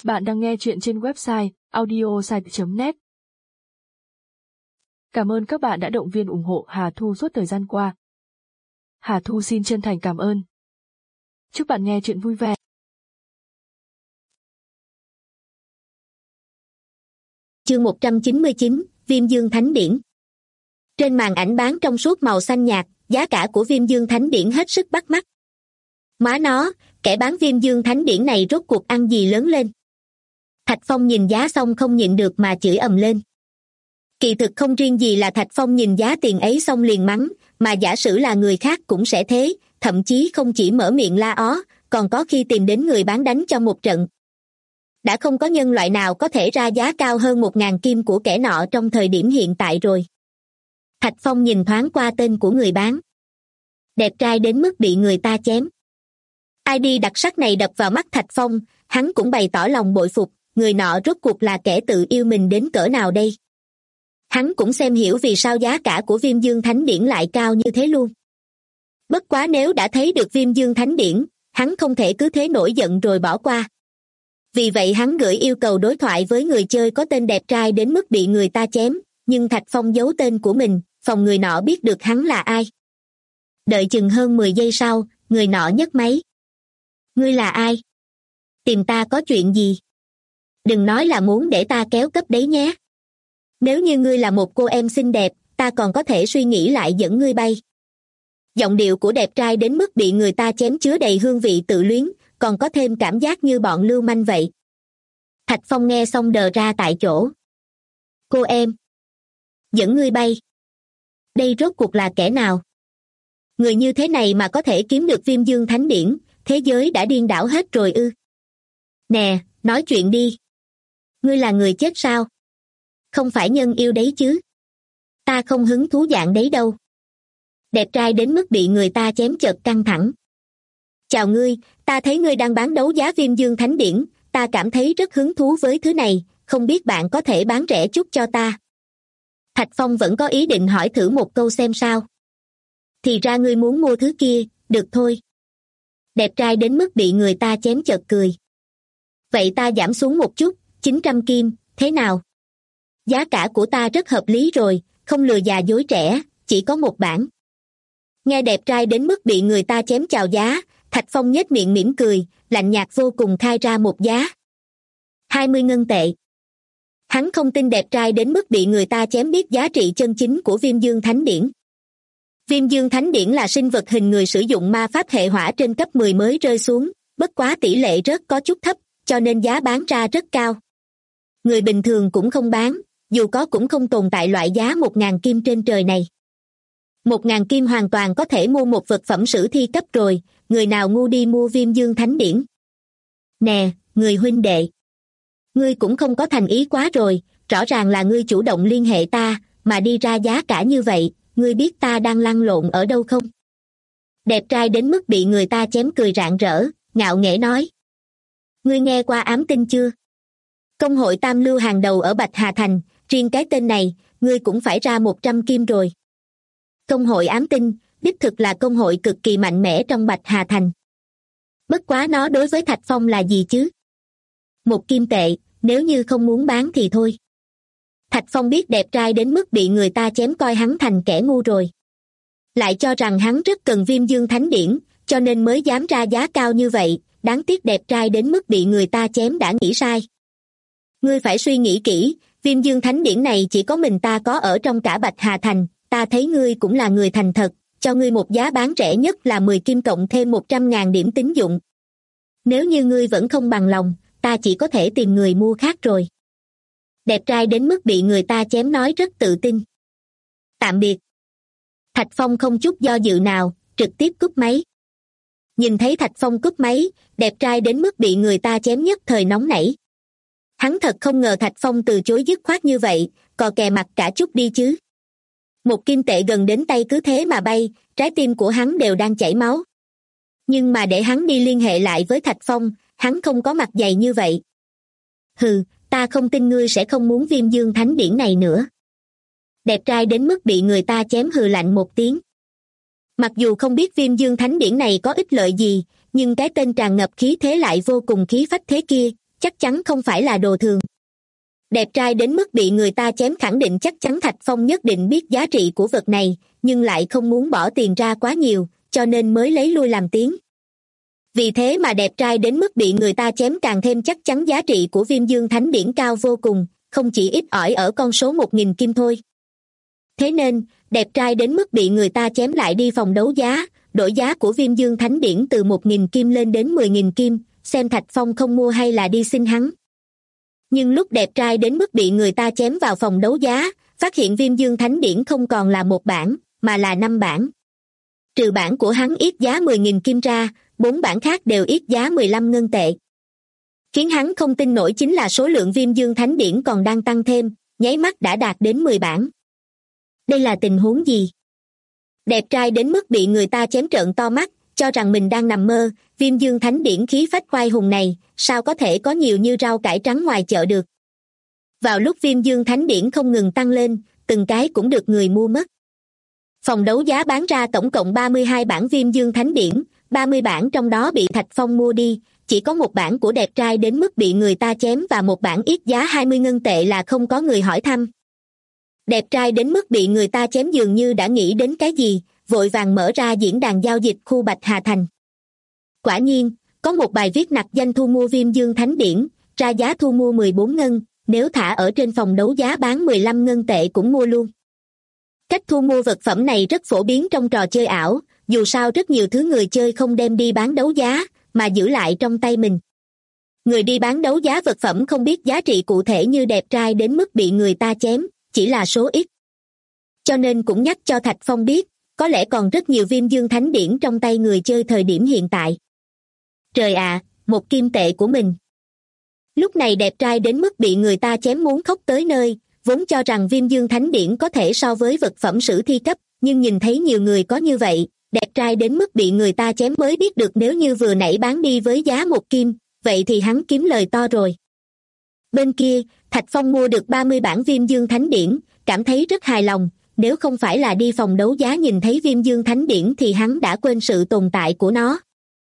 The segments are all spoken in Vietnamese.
Bạn đang nghe chuyện trên website audiosite.net. Cảm ơn các bạn đã động viên ủng hộ Hà Thu suốt thời gian qua. Hà Thu xin chân thành cảm ơn. Chúc bạn nghe chuyện vui vẻ. Chương 199, Viêm Dương Thánh Điển. Trên màn ảnh bán trong suốt màu xanh nhạt, giá cả của Viêm Dương Thánh Điển hết sức bắt mắt. Má nó, kẻ bán Viêm Dương Thánh Điển này rốt cuộc ăn gì lớn lên? Thạch Phong nhìn giá xong không nhịn được mà chửi ầm lên. Kỳ thực không riêng gì là Thạch Phong nhìn giá tiền ấy xong liền mắng, mà giả sử là người khác cũng sẽ thế, thậm chí không chỉ mở miệng la ó, còn có khi tìm đến người bán đánh cho một trận. Đã không có nhân loại nào có thể ra giá cao hơn 1.000 kim của kẻ nọ trong thời điểm hiện tại rồi. Thạch Phong nhìn thoáng qua tên của người bán. Đẹp trai đến mức bị người ta chém. ID đặc sắc này đập vào mắt Thạch Phong, hắn cũng bày tỏ lòng bội phục, người nọ rốt cuộc là kẻ tự yêu mình đến cỡ nào đây. Hắn cũng xem hiểu vì sao giá cả của Viêm Dương Thánh Điển lại cao như thế luôn. Bất quá nếu đã thấy được Viêm Dương Thánh Điển, hắn không thể cứ thế nổi giận rồi bỏ qua. Vì vậy hắn gửi yêu cầu đối thoại với người chơi có tên đẹp trai đến mức bị người ta chém, nhưng Thạch Phong giấu tên của mình, phòng người nọ biết được hắn là ai. Đợi chừng hơn 10 giây sau, người nọ nhấc máy. Ngươi là ai? Tìm ta có chuyện gì? Đừng nói là muốn để ta kéo cấp đấy nhé. Nếu như ngươi là một cô em xinh đẹp, ta còn có thể suy nghĩ lại dẫn ngươi bay. Giọng điệu của đẹp trai đến mức bị người ta chém chứa đầy hương vị tự luyến, còn có thêm cảm giác như bọn lưu manh vậy. Thạch Phong nghe xong đờ ra tại chỗ. Cô em. Dẫn ngươi bay. Đây rốt cuộc là kẻ nào? Người như thế này mà có thể kiếm được Viêm Dương Thánh Điển, thế giới đã điên đảo hết rồi ư? Nè, nói chuyện đi. Ngươi là người chết sao? Không phải nhân yêu đấy chứ? Ta không hứng thú dạng đấy đâu. Đẹp trai đến mức bị người ta chém chợt căng thẳng. Chào ngươi, ta thấy ngươi đang bán đấu giá Viêm Dương Thánh Điển, ta cảm thấy rất hứng thú với thứ này, không biết bạn có thể bán rẻ chút cho ta. Thạch Phong vẫn có ý định hỏi thử một câu xem sao. Thì ra ngươi muốn mua thứ kia, được thôi. Đẹp trai đến mức bị người ta chém chợt cười. Vậy ta giảm xuống một chút, 900 kim, thế nào? Giá cả của ta rất hợp lý rồi, không lừa già dối trẻ, chỉ có một bản. Nghe đẹp trai đến mức bị người ta chém chào giá, Thạch Phong nhếch miệng mỉm cười, lạnh nhạt vô cùng khai ra một giá. 20 ngân tệ. Hắn không tin đẹp trai đến mức bị người ta chém biết giá trị chân chính của Viêm Dương Thánh Điển. Viêm Dương Thánh Điển là sinh vật hình người sử dụng ma pháp hệ hỏa trên cấp 10 mới rơi xuống, bất quá tỷ lệ rớt có chút thấp, cho nên giá bán ra rất cao. Người bình thường cũng không bán, dù có cũng không tồn tại loại giá 1.000 kim trên trời này. 1.000 kim hoàn toàn có thể mua một vật phẩm sử thi cấp rồi, người nào ngu đi mua Viêm Dương Thánh Điển. Nè, người huynh đệ. Ngươi cũng không có thành ý quá rồi, rõ ràng là ngươi chủ động liên hệ ta, mà đi ra giá cả như vậy, ngươi biết ta đang lăn lộn ở đâu không? Đẹp trai đến mức bị người ta chém cười rạng rỡ, ngạo nghễ nói. Ngươi nghe qua ám tinh chưa? Công hội tam lưu hàng đầu ở Bạch Hà Thành, riêng cái tên này, ngươi cũng phải ra 100 kim rồi. Công hội ám tinh, đích thực là công hội cực kỳ mạnh mẽ trong Bạch Hà Thành. Bất quá nó đối với Thạch Phong là gì chứ? 1 kim tệ, nếu như không muốn bán thì thôi. Thạch Phong biết đẹp trai đến mức bị người ta chém coi hắn thành kẻ ngu rồi. Lại cho rằng hắn rất cần Viêm Dương Thánh Điển, cho nên mới dám ra giá cao như vậy, đáng tiếc đẹp trai đến mức bị người ta chém đã nghĩ sai. Ngươi phải suy nghĩ kỹ, Viêm Dương Thánh Điển này chỉ có mình ta có ở trong cả Bạch Hà Thành, ta thấy ngươi cũng là người thành thật, cho ngươi một giá bán rẻ nhất là 10 kim cộng thêm 100.000 điểm tín dụng. Nếu như ngươi vẫn không bằng lòng, ta chỉ có thể tìm người mua khác rồi. Đẹp trai đến mức bị người ta chém nói rất tự tin. Tạm biệt. Thạch Phong không chút do dự nào, trực tiếp cúp máy. Nhìn thấy Thạch Phong cúp máy, đẹp trai đến mức bị người ta chém nhất thời nóng nảy. Hắn thật không ngờ Thạch Phong từ chối dứt khoát như vậy, cò kè mặt cả chút đi chứ. 1 kim tệ gần đến tay cứ thế mà bay, trái tim của hắn đều đang chảy máu. Nhưng mà để hắn đi liên hệ lại với Thạch Phong, hắn không có mặt dày như vậy. Hừ, ta không tin ngươi sẽ không muốn Viêm Dương Thánh Điển này nữa. Đẹp trai đến mức bị người ta chém hừ lạnh một tiếng. Mặc dù không biết Viêm Dương Thánh Điển này có ích lợi gì, nhưng cái tên tràn ngập khí thế lại vô cùng khí phách thế kia, chắc chắn không phải là đồ thường. Đẹp trai đến mức bị người ta chém, khẳng định chắc chắn Thạch Phong nhất định biết giá trị của vật này, nhưng lại không muốn bỏ tiền ra quá nhiều, cho nên mới lấy lui làm tiếng. Vì thế mà đẹp trai đến mức bị người ta chém càng thêm chắc chắn giá trị của Viêm Dương Thánh Điển cao vô cùng, không chỉ ít ỏi ở con số 1.000 kim thôi. Thế nên, đẹp trai đến mức bị người ta chém lại đi phòng đấu giá, đổi giá của Viêm Dương Thánh Điển từ 1.000 kim lên đến 10.000 kim, xem Thạch Phong không mua hay là đi xin hắn. Nhưng lúc đẹp trai đến mức bị người ta chém vào phòng đấu giá, phát hiện Viêm Dương Thánh Điển không còn là một bản, mà là 5 bản. Trừ bản của hắn yết giá 10.000 kim ra, 4 bản khác đều yết giá 15 ngân tệ. Khiến hắn không tin nổi chính là số lượng Viêm Dương Thánh Điển còn đang tăng thêm, nháy mắt đã đạt đến 10 bản. Đây là tình huống gì? Đẹp trai đến mức bị người ta chém trợn to mắt, cho rằng mình đang nằm mơ. Viêm Dương Thánh Điển khí phách oai hùng này, sao có thể có nhiều như rau cải trắng ngoài chợ được? Vào lúc Viêm Dương Thánh Điển không ngừng tăng lên, từng cái cũng được người mua mất. Phòng đấu giá bán ra tổng cộng 32 bản Viêm Dương Thánh Điển, 30 bản trong đó bị Thạch Phong mua đi, chỉ có một bản của đẹp trai đến mức bị người ta chém và một bản yết giá 20 ngân tệ là không có người hỏi thăm. Đẹp trai đến mức bị người ta chém dường như đã nghĩ đến cái gì, vội vàng mở ra diễn đàn giao dịch khu Bạch Hà Thành. Quả nhiên, có một bài viết nặc danh thu mua Viêm Dương Thánh Điển, ra giá thu mua 14 ngân, nếu thả ở trên phòng đấu giá bán 15 ngân tệ cũng mua luôn. Cách thu mua vật phẩm này rất phổ biến trong trò chơi ảo, dù sao rất nhiều thứ người chơi không đem đi bán đấu giá, mà giữ lại trong tay mình. Người đi bán đấu giá vật phẩm không biết giá trị cụ thể như đẹp trai đến mức bị người ta chém, chỉ là số ít. Cho nên cũng nhắc cho Thạch Phong biết, có lẽ còn rất nhiều Viêm Dương Thánh Điển trong tay người chơi thời điểm hiện tại. Trời ạ, 1 kim tệ của mình. Lúc này đẹp trai đến mức bị người ta chém muốn khóc tới nơi, vốn cho rằng Viêm Dương Thánh Điển có thể so với vật phẩm sử thi cấp, nhưng nhìn thấy nhiều người có như vậy, đẹp trai đến mức bị người ta chém mới biết được nếu như vừa nãy bán đi với giá 1 kim, vậy thì hắn kiếm lời to rồi. Bên kia, Thạch Phong mua được 30 bản Viêm Dương Thánh Điển, cảm thấy rất hài lòng, nếu không phải là đi phòng đấu giá nhìn thấy Viêm Dương Thánh Điển thì hắn đã quên sự tồn tại của nó.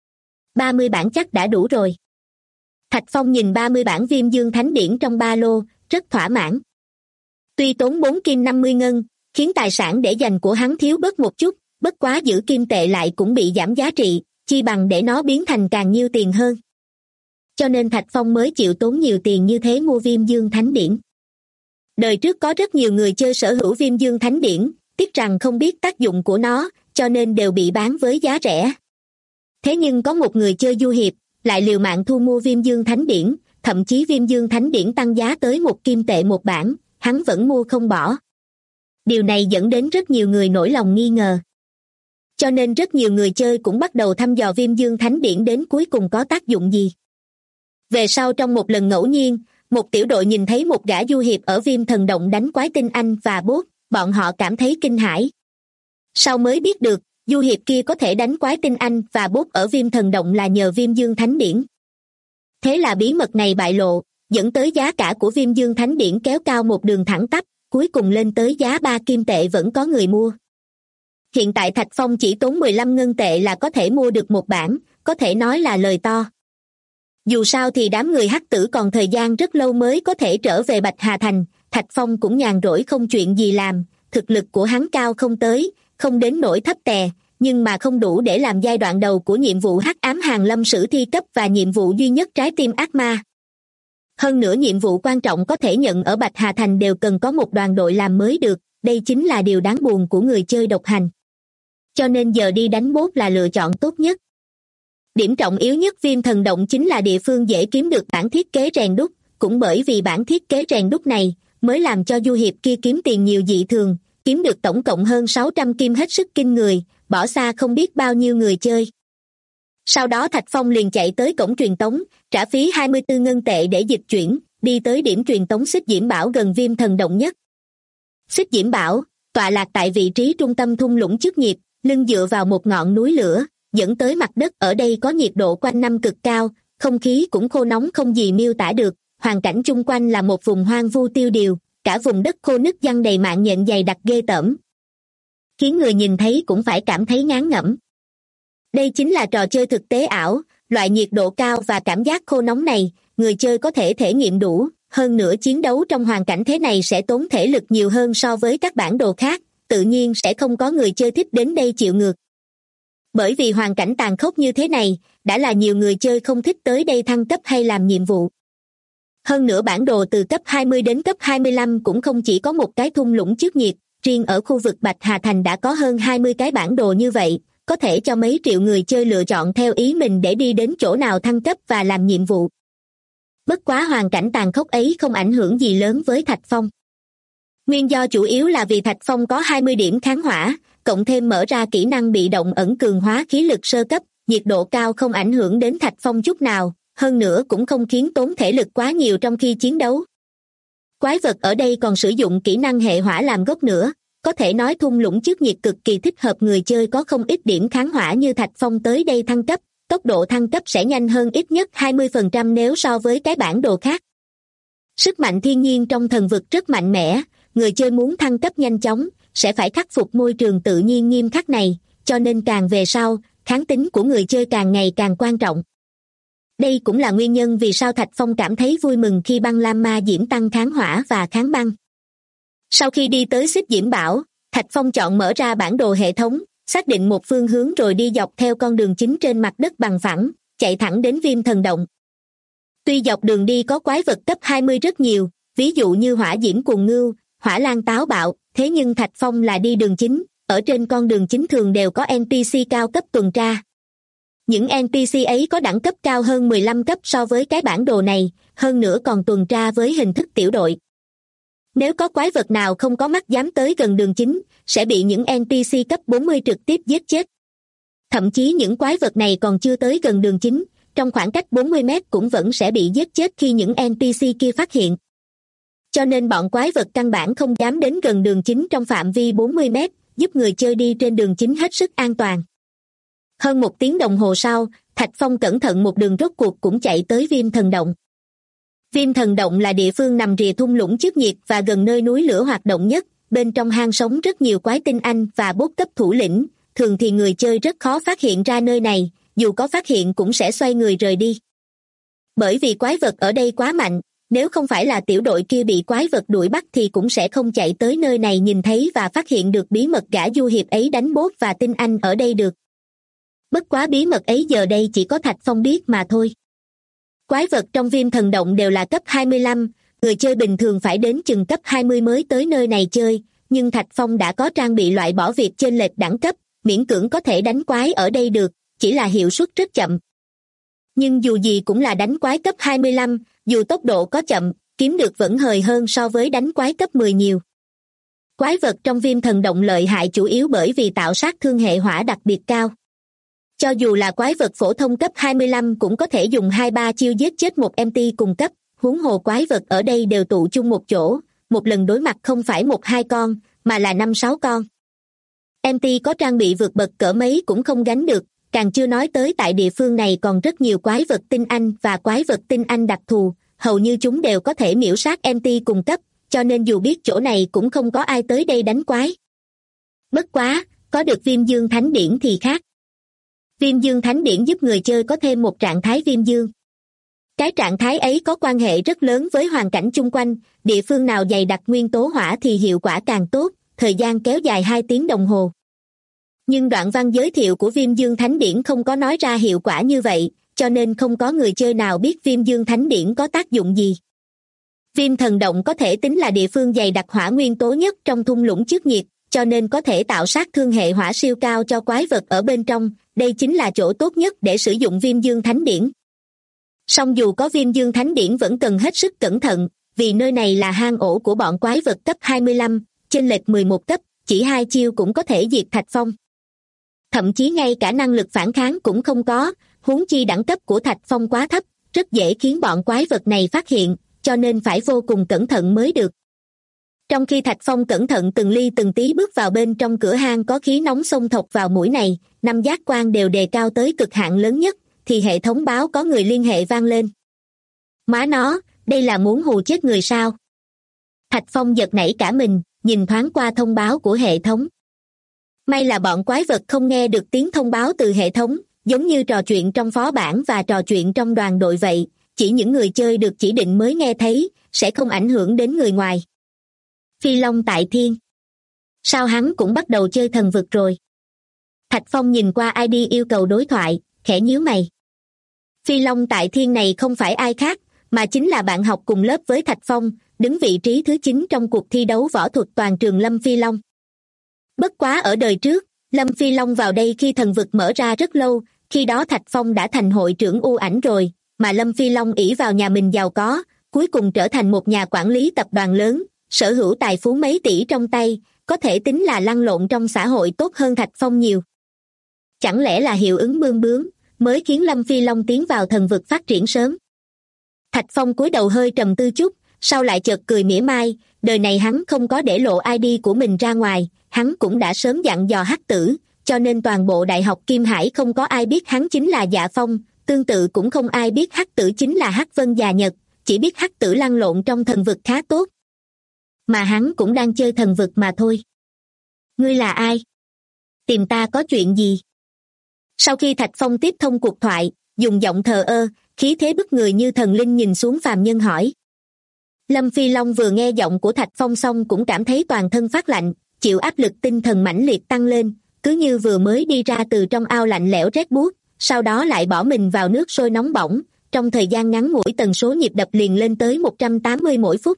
30 bản chắc đã đủ rồi. Thạch Phong nhìn 30 bản Viêm Dương Thánh Điển trong ba lô, rất thỏa mãn. Tuy tốn 4 kim 50 ngân, khiến tài sản để dành của hắn thiếu bớt một chút, bất quá giữ kim tệ lại cũng bị giảm giá trị, chi bằng để nó biến thành càng nhiều tiền hơn. Cho nên Thạch Phong mới chịu tốn nhiều tiền như thế mua Viêm Dương Thánh Điển. Đời trước có rất nhiều người chơi sở hữu Viêm Dương Thánh Điển, tiếc rằng không biết tác dụng của nó, cho nên đều bị bán với giá rẻ. Thế nhưng có một người chơi du hiệp, lại liều mạng thu mua Viêm Dương Thánh Điển, thậm chí Viêm Dương Thánh Điển tăng giá tới 1 kim tệ một bản, hắn vẫn mua không bỏ. Điều này dẫn đến rất nhiều người nổi lòng nghi ngờ. Cho nên rất nhiều người chơi cũng bắt đầu thăm dò Viêm Dương Thánh Điển đến cuối cùng có tác dụng gì. Về sau trong một lần ngẫu nhiên, một tiểu đội nhìn thấy một gã du hiệp ở Viêm Thần Động đánh quái tinh anh và bốt, bọn họ cảm thấy kinh hãi. Sau mới biết được, du hiệp kia có thể đánh quái tinh anh và bốt ở Viêm Thần Động là nhờ Viêm Dương Thánh Điển. Thế là bí mật này bại lộ, dẫn tới giá cả của Viêm Dương Thánh Điển kéo cao một đường thẳng tắp, cuối cùng lên tới giá 3 kim tệ vẫn có người mua. Hiện tại Thạch Phong chỉ tốn 15 ngân tệ là có thể mua được một bản, có thể nói là lời to. Dù sao thì đám người hắc tử còn thời gian rất lâu mới có thể trở về Bạch Hà Thành, Thạch Phong cũng nhàn rỗi không chuyện gì làm, thực lực của hắn cao không tới, không đến nỗi thấp tè, nhưng mà không đủ để làm giai đoạn đầu của nhiệm vụ hắc ám hàng lâm sử thi cấp và nhiệm vụ duy nhất trái tim ác ma. Hơn nữa nhiệm vụ quan trọng có thể nhận ở Bạch Hà Thành đều cần có một đoàn đội làm mới được, đây chính là điều đáng buồn của người chơi độc hành. Cho nên giờ đi đánh bốt là lựa chọn tốt nhất. Điểm trọng yếu nhất Viêm Thần Động chính là địa phương dễ kiếm được bản thiết kế rèn đúc, cũng bởi vì bản thiết kế rèn đúc này mới làm cho du hiệp kia kiếm tiền nhiều dị thường, kiếm được tổng cộng hơn 600 kim hết sức kinh người, bỏ xa không biết bao nhiêu người chơi. Sau đó Thạch Phong liền chạy tới cổng truyền tống, trả phí 24 ngân tệ để dịch chuyển, đi tới điểm truyền tống Xích Diễm Bảo gần Viêm Thần Động nhất. Xích Diễm Bảo, tọa lạc tại vị trí trung tâm thung lũng chức nghiệp, lưng dựa vào một ngọn núi lửa, dẫn tới mặt đất ở đây có nhiệt độ quanh năm cực cao, không khí cũng khô nóng không gì miêu tả được, hoàn cảnh chung quanh là một vùng hoang vu tiêu điều, cả vùng đất khô nứt giăng đầy mạng nhện dày đặc ghê tởm. Khiến người nhìn thấy cũng phải cảm thấy ngán ngẩm. Đây chính là trò chơi thực tế ảo, loại nhiệt độ cao và cảm giác khô nóng này, người chơi có thể thể nghiệm đủ, hơn nữa chiến đấu trong hoàn cảnh thế này sẽ tốn thể lực nhiều hơn so với các bản đồ khác, tự nhiên sẽ không có người chơi thích đến đây chịu ngược. Bởi vì hoàn cảnh tàn khốc như thế này, đã là nhiều người chơi không thích tới đây thăng cấp hay làm nhiệm vụ. Hơn nữa bản đồ từ cấp 20 đến cấp 25 cũng không chỉ có một cái thung lũng trước nhiệt, riêng ở khu vực Bạch Hà Thành đã có hơn 20 cái bản đồ như vậy, có thể cho mấy triệu người chơi lựa chọn theo ý mình để đi đến chỗ nào thăng cấp và làm nhiệm vụ. Bất quá hoàn cảnh tàn khốc ấy không ảnh hưởng gì lớn với Thạch Phong. Nguyên do chủ yếu là vì Thạch Phong có 20 điểm kháng hỏa, cộng thêm mở ra kỹ năng bị động ẩn cường hóa khí lực sơ cấp, nhiệt độ cao không ảnh hưởng đến Thạch Phong chút nào, hơn nữa cũng không khiến tốn thể lực quá nhiều trong khi chiến đấu. Quái vật ở đây còn sử dụng kỹ năng hệ hỏa làm gốc nữa, có thể nói thung lũng trước nhiệt cực kỳ thích hợp người chơi có không ít điểm kháng hỏa như Thạch Phong tới đây thăng cấp, tốc độ thăng cấp sẽ nhanh hơn ít nhất 20% nếu so với cái bản đồ khác. Sức mạnh thiên nhiên trong thần vực rất mạnh mẽ, người chơi muốn thăng cấp nhanh chóng, sẽ phải khắc phục môi trường tự nhiên nghiêm khắc này, cho nên càng về sau, kháng tính của người chơi càng ngày càng quan trọng. Đây cũng là nguyên nhân vì sao Thạch Phong cảm thấy vui mừng khi băng lam ma diễm tăng kháng hỏa và kháng băng. Sau khi đi tới xích diễm bảo, Thạch Phong chọn mở ra bản đồ hệ thống, xác định một phương hướng rồi đi dọc theo con đường chính trên mặt đất bằng phẳng, chạy thẳng đến Viêm Thần Động. Tuy dọc đường đi có quái vật cấp 20 rất nhiều, ví dụ như hỏa diễm cuồng ngưu, hỏa lan táo bạo, thế nhưng Thạch Phong là đi đường chính, ở trên con đường chính thường đều có NPC cao cấp tuần tra. Những NPC ấy có đẳng cấp cao hơn 15 cấp so với cái bản đồ này, hơn nữa còn tuần tra với hình thức tiểu đội. Nếu có quái vật nào không có mắt dám tới gần đường chính, sẽ bị những NPC cấp 40 trực tiếp giết chết. Thậm chí những quái vật này còn chưa tới gần đường chính, trong khoảng cách 40 mét cũng vẫn sẽ bị giết chết khi những NPC kia phát hiện. Cho nên bọn quái vật căn bản không dám đến gần đường chính trong phạm vi 40 mét, giúp người chơi đi trên đường chính hết sức an toàn. Hơn 1 tiếng đồng hồ sau, Thạch Phong cẩn thận một đường rốt cuộc cũng chạy tới Viêm Thần Động. Viêm Thần Động là địa phương nằm rìa thung lũng trước nhiệt và gần nơi núi lửa hoạt động nhất, bên trong hang sống rất nhiều quái tinh anh và bốt cấp thủ lĩnh, thường thì người chơi rất khó phát hiện ra nơi này, dù có phát hiện cũng sẽ xoay người rời đi. Bởi vì quái vật ở đây quá mạnh, nếu không phải là tiểu đội kia bị quái vật đuổi bắt thì cũng sẽ không chạy tới nơi này nhìn thấy và phát hiện được bí mật gã du hiệp ấy đánh bốt và tinh anh ở đây được. Bất quá bí mật ấy giờ đây chỉ có Thạch Phong biết mà thôi. Quái vật trong Viêm Thần Động đều là cấp 25, người chơi bình thường phải đến chừng cấp 20 mới tới nơi này chơi, nhưng Thạch Phong đã có trang bị loại bỏ việc chênh lệch đẳng cấp, miễn cưỡng có thể đánh quái ở đây được, chỉ là hiệu suất rất chậm. Nhưng dù gì cũng là đánh quái cấp 25, dù tốc độ có chậm, kiếm được vẫn hời hơn so với đánh quái cấp 10 nhiều. Quái vật trong Viêm Thần Động lợi hại chủ yếu bởi vì tạo sát thương hệ hỏa đặc biệt cao. Cho dù là quái vật phổ thông cấp 25 cũng có thể dùng 2-3 chiêu giết chết một MT cùng cấp, huống hồ quái vật ở đây đều tụ chung một chỗ, một lần đối mặt không phải 1-2 con, mà là 5-6 con. MT có trang bị vượt bậc cỡ mấy cũng không gánh được, càng chưa nói tới tại địa phương này còn rất nhiều quái vật tinh anh và quái vật tinh anh đặc thù, hầu như chúng đều có thể miễu sát MT cùng cấp, cho nên dù biết chỗ này cũng không có ai tới đây đánh quái. Bất quá, có được Viêm Dương Thánh Điển thì khác. Viêm Dương Thánh Điển giúp người chơi có thêm một trạng thái viêm dương. Cái trạng thái ấy có quan hệ rất lớn với hoàn cảnh chung quanh, địa phương nào dày đặc nguyên tố hỏa thì hiệu quả càng tốt, thời gian kéo dài 2 tiếng đồng hồ. Nhưng đoạn văn giới thiệu của Viêm Dương Thánh Điển không có nói ra hiệu quả như vậy, cho nên không có người chơi nào biết Viêm Dương Thánh Điển có tác dụng gì. Viêm Thần Động có thể tính là địa phương dày đặc hỏa nguyên tố nhất trong thung lũng trước nhiệt, cho nên có thể tạo sát thương hệ hỏa siêu cao cho quái vật ở bên trong, đây chính là chỗ tốt nhất để sử dụng Viêm Dương Thánh Điển. Song dù có Viêm Dương Thánh Điển vẫn cần hết sức cẩn thận, vì nơi này là hang ổ của bọn quái vật cấp 25, chênh lệch 11 cấp, chỉ 2 chiêu cũng có thể diệt Thạch Phong. Thậm chí ngay cả năng lực phản kháng cũng không có, huống chi đẳng cấp của Thạch Phong quá thấp, rất dễ khiến bọn quái vật này phát hiện, cho nên phải vô cùng cẩn thận mới được. Trong khi Thạch Phong cẩn thận từng ly từng tí bước vào bên trong cửa hang có khí nóng xông thọc vào mũi này, 5 giác quan đều đề cao tới cực hạn lớn nhất, thì hệ thống báo có người liên hệ vang lên. Má nó, đây là muốn hù chết người sao? Thạch Phong giật nảy cả mình, nhìn thoáng qua thông báo của hệ thống. May là bọn quái vật không nghe được tiếng thông báo từ hệ thống, giống như trò chuyện trong phó bản và trò chuyện trong đoàn đội vậy, chỉ những người chơi được chỉ định mới nghe thấy, sẽ không ảnh hưởng đến người ngoài. Phi Long tại thiên. Sao hắn cũng bắt đầu chơi thần vực rồi? Thạch Phong nhìn qua ID yêu cầu đối thoại, khẽ nhíu mày. Phi Long tại thiên này không phải ai khác, mà chính là bạn học cùng lớp với Thạch Phong, đứng vị trí thứ 9 trong cuộc thi đấu võ thuật toàn trường Lâm Phi Long. Bất quá ở đời trước, Lâm Phi Long vào đây khi thần vực mở ra rất lâu, khi đó Thạch Phong đã thành hội trưởng U Ảnh rồi, mà Lâm Phi Long ỷ vào nhà mình giàu có, cuối cùng trở thành một nhà quản lý tập đoàn lớn, sở hữu tài phú mấy tỷ trong tay, có thể tính là lăn lộn trong xã hội tốt hơn Thạch Phong nhiều. Chẳng lẽ là hiệu ứng bươm bướm, mới khiến Lâm Phi Long tiến vào thần vực phát triển sớm? Thạch Phong cúi đầu hơi trầm tư chút, sau lại chợt cười mỉa mai, đời này hắn không có để lộ ID của mình ra ngoài, hắn cũng đã sớm dặn dò Hắc Tử, cho nên toàn bộ Đại học Kim Hải không có ai biết hắn chính là Dạ Phong, tương tự cũng không ai biết Hắc Tử chính là Hắc Vân Già Nhật, chỉ biết Hắc Tử lăn lộn trong thần vực khá tốt. Mà hắn cũng đang chơi thần vực mà thôi. Ngươi là ai? Tìm ta có chuyện gì? Sau khi Thạch Phong tiếp thông cuộc thoại, dùng giọng thờ ơ, khí thế bức người như thần linh nhìn xuống phàm nhân hỏi. Lâm Phi Long vừa nghe giọng của Thạch Phong xong cũng cảm thấy toàn thân phát lạnh, chịu áp lực tinh thần mãnh liệt tăng lên, cứ như vừa mới đi ra từ trong ao lạnh lẽo rét buốt, sau đó lại bỏ mình vào nước sôi nóng bỏng, trong thời gian ngắn ngủi tần số nhịp đập liền lên tới 180 mỗi phút.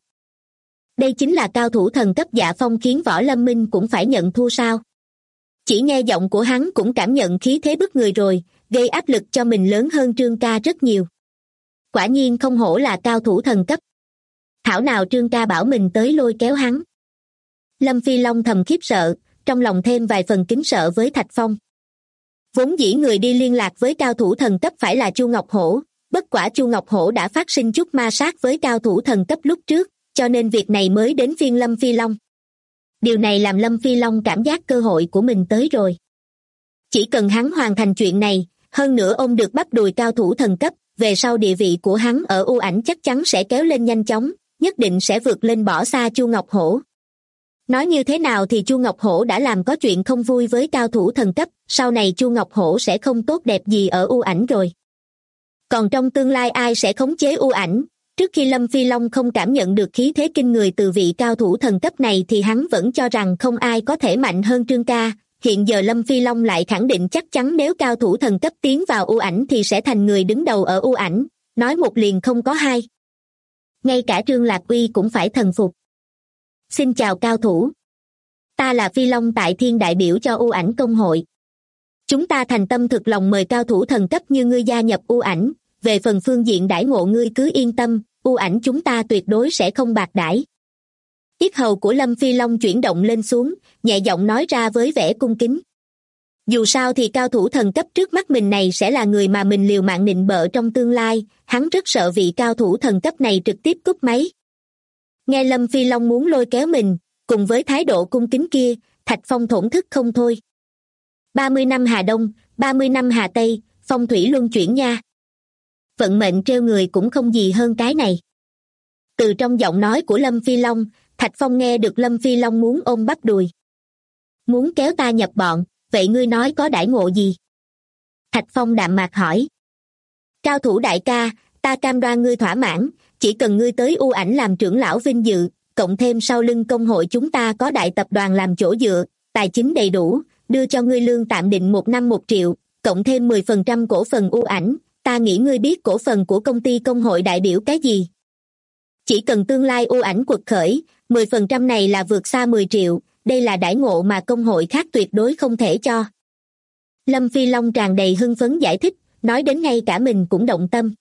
Đây chính là cao thủ thần cấp Dạ Phong, khiến Võ Lâm Minh cũng phải nhận thua sao? Chỉ nghe giọng của hắn cũng cảm nhận khí thế bức người rồi, gây áp lực cho mình lớn hơn Trương ca rất nhiều. Quả nhiên không hổ là cao thủ thần cấp. Thảo nào Trương ca bảo mình tới lôi kéo hắn. Lâm Phi Long thầm khiếp sợ, trong lòng thêm vài phần kính sợ với Thạch Phong. Vốn dĩ người đi liên lạc với cao thủ thần cấp phải là Chu Ngọc Hổ, bất quả Chu Ngọc Hổ đã phát sinh chút ma sát với cao thủ thần cấp lúc trước, cho nên việc này mới đến phiên Lâm Phi Long. Điều này làm Lâm Phi Long cảm giác cơ hội của mình tới rồi. Chỉ cần hắn hoàn thành chuyện này, hơn nữa ôm được bắp đùi cao thủ thần cấp, về sau địa vị của hắn ở U Ảnh chắc chắn sẽ kéo lên nhanh chóng, nhất định sẽ vượt lên bỏ xa Chu Ngọc Hổ. Nói như thế nào thì Chu Ngọc Hổ đã làm có chuyện không vui với cao thủ thần cấp, sau này Chu Ngọc Hổ sẽ không tốt đẹp gì ở U Ảnh rồi. Còn trong tương lai ai sẽ khống chế U Ảnh? Trước khi Lâm Phi Long không cảm nhận được khí thế kinh người từ vị cao thủ thần cấp này thì hắn vẫn cho rằng không ai có thể mạnh hơn Trương ca. Hiện giờ Lâm Phi Long lại khẳng định chắc chắn nếu cao thủ thần cấp tiến vào U Ảnh thì sẽ thành người đứng đầu ở U Ảnh, nói một liền không có hai. Ngay cả Trương Lạc Uy cũng phải thần phục. Xin chào cao thủ. Ta là Phi Long tại thiên đại biểu cho U Ảnh công hội. Chúng ta thành tâm thực lòng mời cao thủ thần cấp như ngươi gia nhập U Ảnh, về phần phương diện đãi ngộ ngươi cứ yên tâm, U Ảnh chúng ta tuyệt đối sẽ không bạc đãi. Yết hầu của Lâm Phi Long chuyển động lên xuống, nhẹ giọng nói ra với vẻ cung kính. Dù sao thì cao thủ thần cấp trước mắt mình này sẽ là người mà mình liều mạng nịnh bợ trong tương lai, hắn rất sợ vị cao thủ thần cấp này trực tiếp cúp máy. Nghe Lâm Phi Long muốn lôi kéo mình, cùng với thái độ cung kính kia, Thạch Phong thổn thức không thôi. 30 năm Hà Đông, 30 năm Hà Tây, phong thủy luân chuyển nha. Vận mệnh trêu người cũng không gì hơn cái này. Từ trong giọng nói của Lâm Phi Long, Thạch Phong nghe được Lâm Phi Long muốn ôm bắp đùi. Muốn kéo ta nhập bọn, vậy ngươi nói có đãi ngộ gì? Thạch Phong đạm mạc hỏi. Cao thủ đại ca, ta cam đoan ngươi thỏa mãn, chỉ cần ngươi tới U Ảnh làm trưởng lão vinh dự, cộng thêm sau lưng công hội chúng ta có đại tập đoàn làm chỗ dựa, tài chính đầy đủ, đưa cho ngươi lương tạm định 1 năm 1 triệu, cộng thêm 10% cổ phần U Ảnh, ta nghĩ ngươi biết cổ phần của công ty công hội đại biểu cái gì? Chỉ cần tương lai U Ảnh quật khởi, 10% này là vượt xa 10 triệu, đây là đãi ngộ mà công hội khác tuyệt đối không thể cho. Lâm Phi Long tràn đầy hưng phấn giải thích, nói đến ngay cả mình cũng động tâm.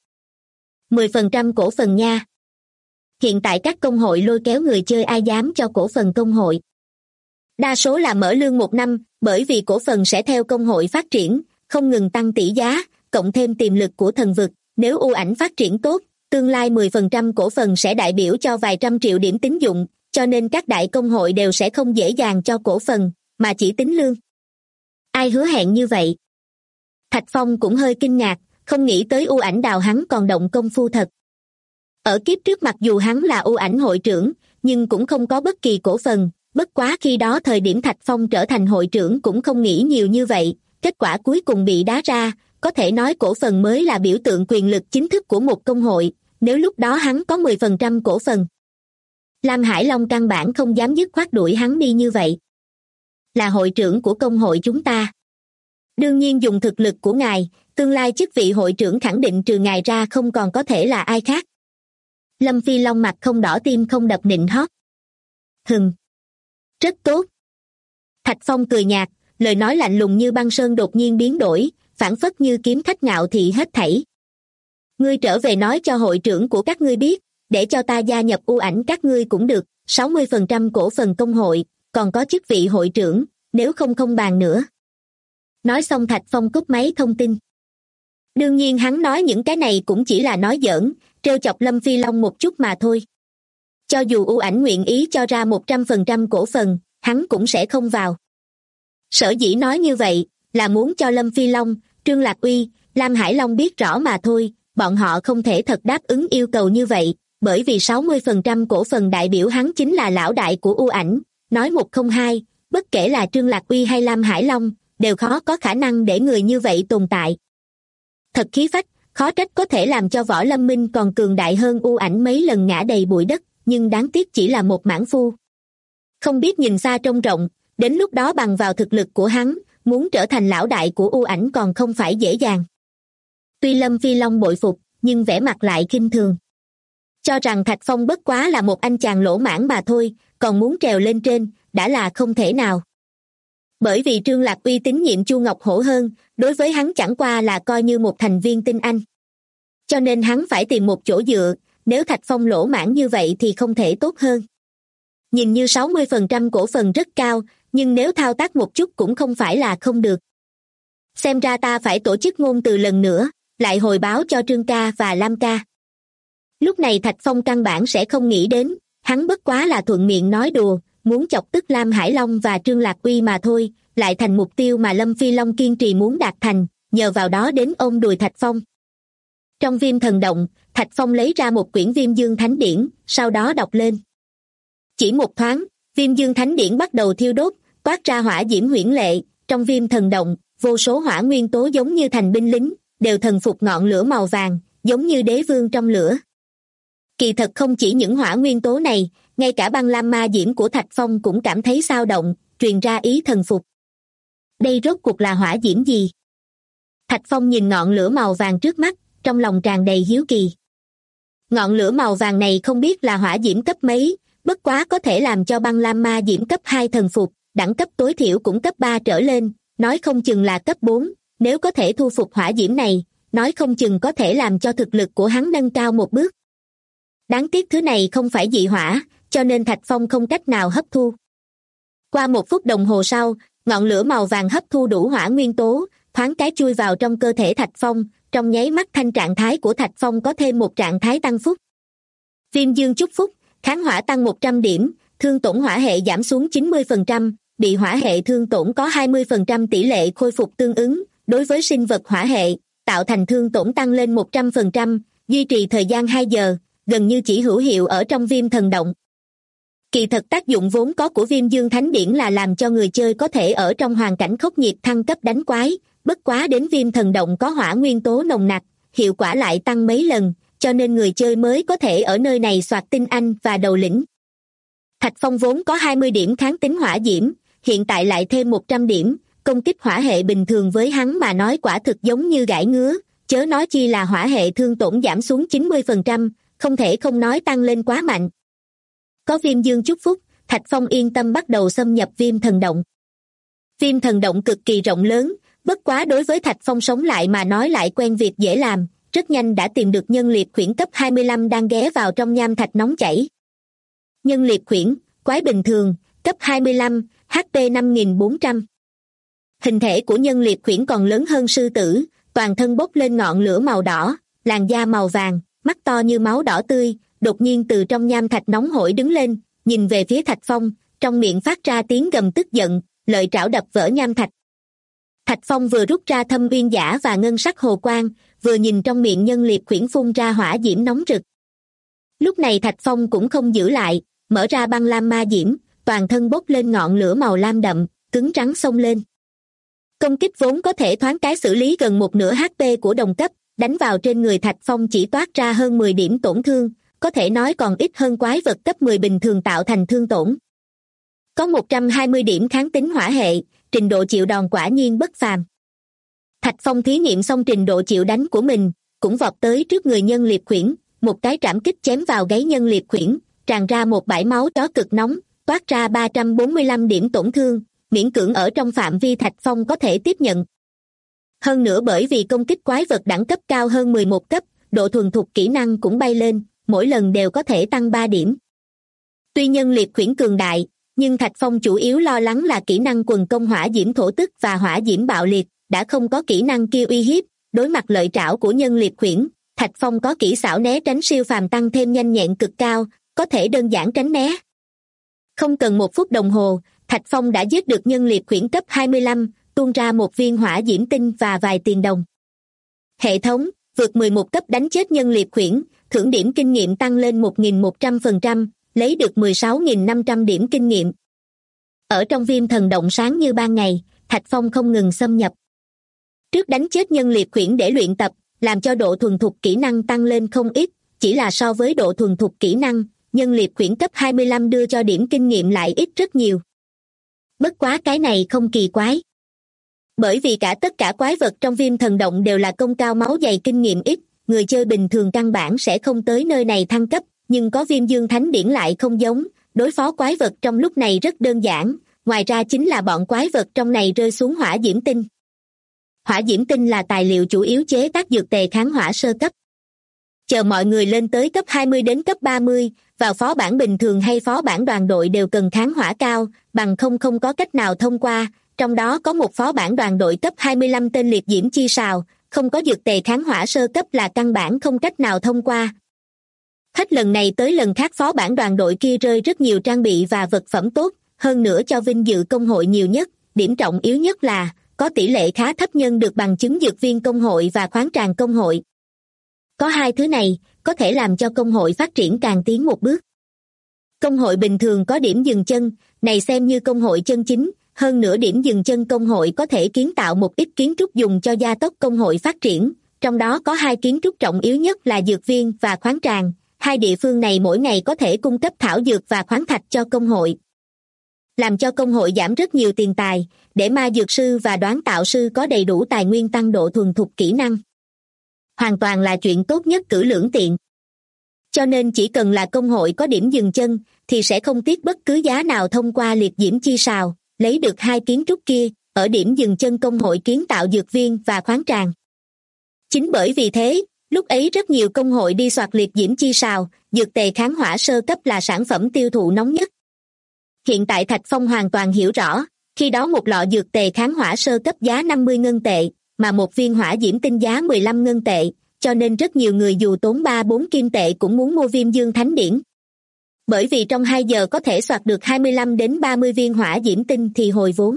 10% cổ phần nha. Hiện tại các công hội lôi kéo người chơi ai dám cho cổ phần công hội. Đa số là mở lương 1 năm, bởi vì cổ phần sẽ theo công hội phát triển, không ngừng tăng tỷ giá, cộng thêm tiềm lực của thần vực, nếu U Ảnh phát triển tốt, tương lai 10% cổ phần sẽ đại biểu cho vài trăm triệu điểm tín dụng, cho nên các đại công hội đều sẽ không dễ dàng cho cổ phần, mà chỉ tính lương. Ai hứa hẹn như vậy? Thạch Phong cũng hơi kinh ngạc, không nghĩ tới U Ảnh đào hắn còn động công phu thật. Ở kiếp trước mặc dù hắn là U Ảnh hội trưởng, nhưng cũng không có bất kỳ cổ phần, bất quá khi đó thời điểm Thạch Phong trở thành hội trưởng cũng không nghĩ nhiều như vậy, kết quả cuối cùng bị đá ra, có thể nói cổ phần mới là biểu tượng quyền lực chính thức của một công hội, nếu lúc đó hắn có 10% cổ phần. Lam Hải Long căn bản không dám dứt khoát đuổi hắn đi như vậy. Là hội trưởng của công hội chúng ta. Đương nhiên dùng thực lực của ngài, tương lai chức vị hội trưởng khẳng định trừ ngài ra không còn có thể là ai khác. Lâm Phi Long mặt không đỏ tim không đập nịnh hót. Rất tốt. Thạch Phong cười nhạt, lời nói lạnh lùng như băng sơn đột nhiên biến đổi, phảng phất như kiếm khách ngạo thị hết thảy. Ngươi trở về nói cho hội trưởng của các ngươi biết, để cho ta gia nhập U Ảnh các ngươi cũng được, 60% cổ phần công hội, còn có chức vị hội trưởng, nếu không bàn nữa. Nói xong Thạch Phong cúp máy thông tin. Đương nhiên hắn nói những cái này cũng chỉ là nói giỡn, trêu chọc Lâm Phi Long một chút mà thôi. Cho dù U Ảnh nguyện ý cho ra 100% cổ phần, hắn cũng sẽ không vào. Sở dĩ nói như vậy, là muốn cho Lâm Phi Long, Trương Lạc Uy, Lam Hải Long biết rõ mà thôi, bọn họ không thể thật đáp ứng yêu cầu như vậy, bởi vì 60% cổ phần đại biểu hắn chính là lão đại của U Ảnh, nói một không hai, bất kể là Trương Lạc Uy hay Lam Hải Long, đều khó có khả năng để người như vậy tồn tại. Thật khí phách, khó trách có thể làm cho Võ Lâm Minh còn cường đại hơn U Ảnh mấy lần ngã đầy bụi đất, nhưng đáng tiếc chỉ là một mãn phu. Không biết nhìn xa trông rộng, đến lúc đó bằng vào thực lực của hắn, muốn trở thành lão đại của U Ảnh còn không phải dễ dàng. Tuy Lâm Phi Long bội phục, nhưng vẻ mặt lại khinh thường. Cho rằng Thạch Phong bất quá là một anh chàng lỗ mãng mà thôi, còn muốn trèo lên trên, đã là không thể nào. Bởi vì Trương Lạc Uy tín nhiệm Chu Ngọc Hổ hơn, đối với hắn chẳng qua là coi như một thành viên tinh anh. Cho nên hắn phải tìm một chỗ dựa, nếu Thạch Phong lỗ mãng như vậy thì không thể tốt hơn. Nhìn như 60% cổ phần rất cao, nhưng nếu thao tác một chút cũng không phải là không được. Xem ra ta phải tổ chức ngôn từ lần nữa, lại hồi báo cho Trương ca và Lam ca. Lúc này Thạch Phong căn bản sẽ không nghĩ đến, hắn bất quá là thuận miệng nói đùa, muốn chọc tức Lam Hải Long và Trương Lạc Uy mà thôi, lại thành mục tiêu mà Lâm Phi Long kiên trì muốn đạt thành, nhờ vào đó đến ôm đùi Thạch Phong. Trong Viêm Thần Động, Thạch Phong lấy ra một quyển Viêm Dương Thánh Điển, sau đó đọc lên. Chỉ một thoáng, Viêm Dương Thánh Điển bắt đầu thiêu đốt, toát ra hỏa diễm huyễn lệ, trong Viêm Thần Động, vô số hỏa nguyên tố giống như thành binh lính, đều thần phục ngọn lửa màu vàng, giống như đế vương trong lửa. Kỳ thật không chỉ những hỏa nguyên tố này, ngay cả băng lam ma diễm của Thạch Phong cũng cảm thấy xao động, truyền ra ý thần phục. Đây rốt cuộc là hỏa diễm gì? Thạch Phong nhìn ngọn lửa màu vàng trước mắt, trong lòng tràn đầy hiếu kỳ. Ngọn lửa màu vàng này không biết là hỏa diễm cấp mấy, bất quá có thể làm cho băng lam ma diễm cấp 2 thần phục, đẳng cấp tối thiểu cũng cấp 3 trở lên, nói không chừng là cấp 4, nếu có thể thu phục hỏa diễm này, nói không chừng có thể làm cho thực lực của hắn nâng cao một bước. Đáng tiếc thứ này không phải dị hỏa, cho nên Thạch Phong không cách nào hấp thu. Qua 1 phút đồng hồ sau, ngọn lửa màu vàng hấp thu đủ hỏa nguyên tố, thoáng cái chui vào trong cơ thể Thạch Phong, trong nháy mắt thanh trạng thái của Thạch Phong có thêm một trạng thái tăng phúc. Viêm Dương chúc phúc, kháng hỏa tăng 100 điểm, thương tổn hỏa hệ giảm xuống 90%, bị hỏa hệ thương tổn có 20% tỷ lệ khôi phục tương ứng, đối với sinh vật hỏa hệ, tạo thành thương tổn tăng lên 100%, duy trì thời gian 2 giờ, gần như chỉ hữu hiệu ở trong Viêm Thần Động. Kỳ thật tác dụng vốn có của Viêm Dương Thánh Điển là làm cho người chơi có thể ở trong hoàn cảnh khốc nhiệt thăng cấp đánh quái, bất quá đến Viêm Thần Động có hỏa nguyên tố nồng nặc, hiệu quả lại tăng mấy lần, cho nên người chơi mới có thể ở nơi này soạt tinh anh và đầu lĩnh. Thạch Phong vốn có 20 điểm kháng tính hỏa diễm, hiện tại lại thêm 100 điểm, công kích hỏa hệ bình thường với hắn mà nói quả thực giống như gãi ngứa, chớ nói chi là hỏa hệ thương tổn giảm xuống 90%, không thể không nói tăng lên quá mạnh. Có Viêm Dương chúc phúc, Thạch Phong yên tâm bắt đầu xâm nhập Viêm Thần Động. Viêm Thần Động cực kỳ rộng lớn, bất quá đối với Thạch Phong sống lại mà nói lại quen việc dễ làm, rất nhanh đã tìm được nhân liệt khuyển cấp 25 đang ghé vào trong nham thạch nóng chảy. Nhân liệt khuyển, quái bình thường, cấp 25, HP 5400. Hình thể của nhân liệt khuyển còn lớn hơn sư tử, toàn thân bốc lên ngọn lửa màu đỏ, làn da màu vàng, mắt to như máu đỏ tươi, đột nhiên từ trong nham thạch nóng hổi đứng lên, nhìn về phía Thạch Phong, trong miệng phát ra tiếng gầm tức giận, lợi trảo đập vỡ nham thạch. Thạch Phong vừa rút ra Thâm Uyên Giả và ngân sắc hồ quang, vừa nhìn trong miệng nhân liệt khuyển phun ra hỏa diễm nóng rực. Lúc này Thạch Phong cũng không giữ lại, mở ra băng lam ma diễm, toàn thân bốc lên ngọn lửa màu lam đậm, cứng rắn xông lên. Công kích vốn có thể thoáng cái xử lý gần một nửa HP của đồng cấp, đánh vào trên người Thạch Phong chỉ toát ra hơn 10 điểm tổn thương, có thể nói còn ít hơn quái vật cấp 10 bình thường tạo thành thương tổn. Có 120 điểm kháng tính hỏa hệ, trình độ chịu đòn quả nhiên bất phàm. Thạch Phong thí nghiệm xong trình độ chịu đánh của mình, cũng vọt tới trước người Nhân Liệt Khuyển, một cái trảm kích chém vào gáy Nhân Liệt Khuyển, tràn ra một bãi máu chó cực nóng, toát ra 345 điểm tổn thương, miễn cưỡng ở trong phạm vi Thạch Phong có thể tiếp nhận. Hơn nữa bởi vì công kích quái vật đẳng cấp cao hơn 11 cấp, độ thuần thục kỹ năng cũng bay lên, mỗi lần đều có thể tăng 3 điểm. Tuy Nhân Liệt Khuyển cường đại, nhưng Thạch Phong chủ yếu lo lắng là kỹ năng quần công hỏa diễm thổ tức và hỏa diễm bạo liệt, đã không có kỹ năng kia uy hiếp, đối mặt lợi trảo của Nhân Liệt Khuyển, Thạch Phong có kỹ xảo né tránh siêu phàm tăng thêm nhanh nhẹn cực cao, có thể đơn giản tránh né. Không cần 1 phút đồng hồ, Thạch Phong đã giết được Nhân Liệt Khuyển cấp 25, tuôn ra một viên hỏa diễm tinh và vài tiền đồng. Hệ thống, vượt 11 cấp đánh chết Nhân Liệt Khuyển, thưởng điểm kinh nghiệm tăng lên 1.100%, lấy được 16.500 điểm kinh nghiệm. Ở trong Viêm Thần Động sáng như ban ngày, Thạch Phong không ngừng xâm nhập. Trước đánh chết Nhân Liệt Khuyển để luyện tập, làm cho độ thuần thục kỹ năng tăng lên không ít, chỉ là so với độ thuần thục kỹ năng, Nhân Liệt Khuyển cấp 25 đưa cho điểm kinh nghiệm lại ít rất nhiều. Bất quá cái này không kỳ quái. Bởi vì tất cả quái vật trong Viêm Thần Động đều là công cao máu dày kinh nghiệm ít, người chơi bình thường căn bản sẽ không tới nơi này thăng cấp, nhưng có Viêm Dương Thánh Điển lại không giống, đối phó quái vật trong lúc này rất đơn giản, ngoài ra chính là bọn quái vật trong này rơi xuống hỏa diễm tinh. Hỏa diễm tinh là tài liệu chủ yếu chế tác dược tề kháng hỏa sơ cấp. Chờ mọi người lên tới cấp 20 đến cấp 30, vào phó bản bình thường hay phó bản đoàn đội đều cần kháng hỏa cao, bằng không có cách nào thông qua, trong đó có một phó bản đoàn đội cấp 25 tên Liệt Diễm Chi Sào, không có dược tề kháng hỏa sơ cấp là căn bản không cách nào thông qua. Hết lần này tới lần khác phó bản đoàn đội kia rơi rất nhiều trang bị và vật phẩm tốt, hơn nữa cho vinh dự công hội nhiều nhất, điểm trọng yếu nhất là có tỷ lệ khá thấp nhân được bằng chứng dược viên công hội và khoáng tràng công hội. Có hai thứ này, có thể làm cho công hội phát triển càng tiến một bước. Công hội bình thường có điểm dừng chân, này xem như công hội chân chính, hơn nữa điểm dừng chân công hội có thể kiến tạo một ít kiến trúc dùng cho gia tốc công hội phát triển, trong đó có 2 kiến trúc trọng yếu nhất là dược viên và khoáng tràng, 2 địa phương này mỗi ngày có thể cung cấp thảo dược và khoáng thạch cho công hội. Làm cho công hội giảm rất nhiều tiền tài, để ma dược sư và đoán tạo sư có đầy đủ tài nguyên tăng độ thuần thục kỹ năng. Hoàn toàn là chuyện tốt nhất cử lưỡng tiện. Cho nên chỉ cần là công hội có điểm dừng chân, thì sẽ không tiếc bất cứ giá nào thông qua Liệt Diễm Chi Sào, lấy được 2 kiến trúc kia, ở điểm dừng chân công hội kiến tạo dược viên và khoáng tràng. Chính bởi vì thế, lúc ấy rất nhiều công hội đi soạt Liệt Diễm Chi Sào, dược tề kháng hỏa sơ cấp là sản phẩm tiêu thụ nóng nhất. Hiện tại Thạch Phong hoàn toàn hiểu rõ, khi đó một lọ dược tề kháng hỏa sơ cấp giá 50 ngân tệ, mà một viên hỏa diễm tinh giá 15 ngân tệ, cho nên rất nhiều người dù tốn 3-4 kim tệ cũng muốn mua Viêm Dương Thánh Điển. Bởi vì trong 2 giờ có thể soạt được 25 đến 30 viên hỏa diễm tinh thì hồi vốn.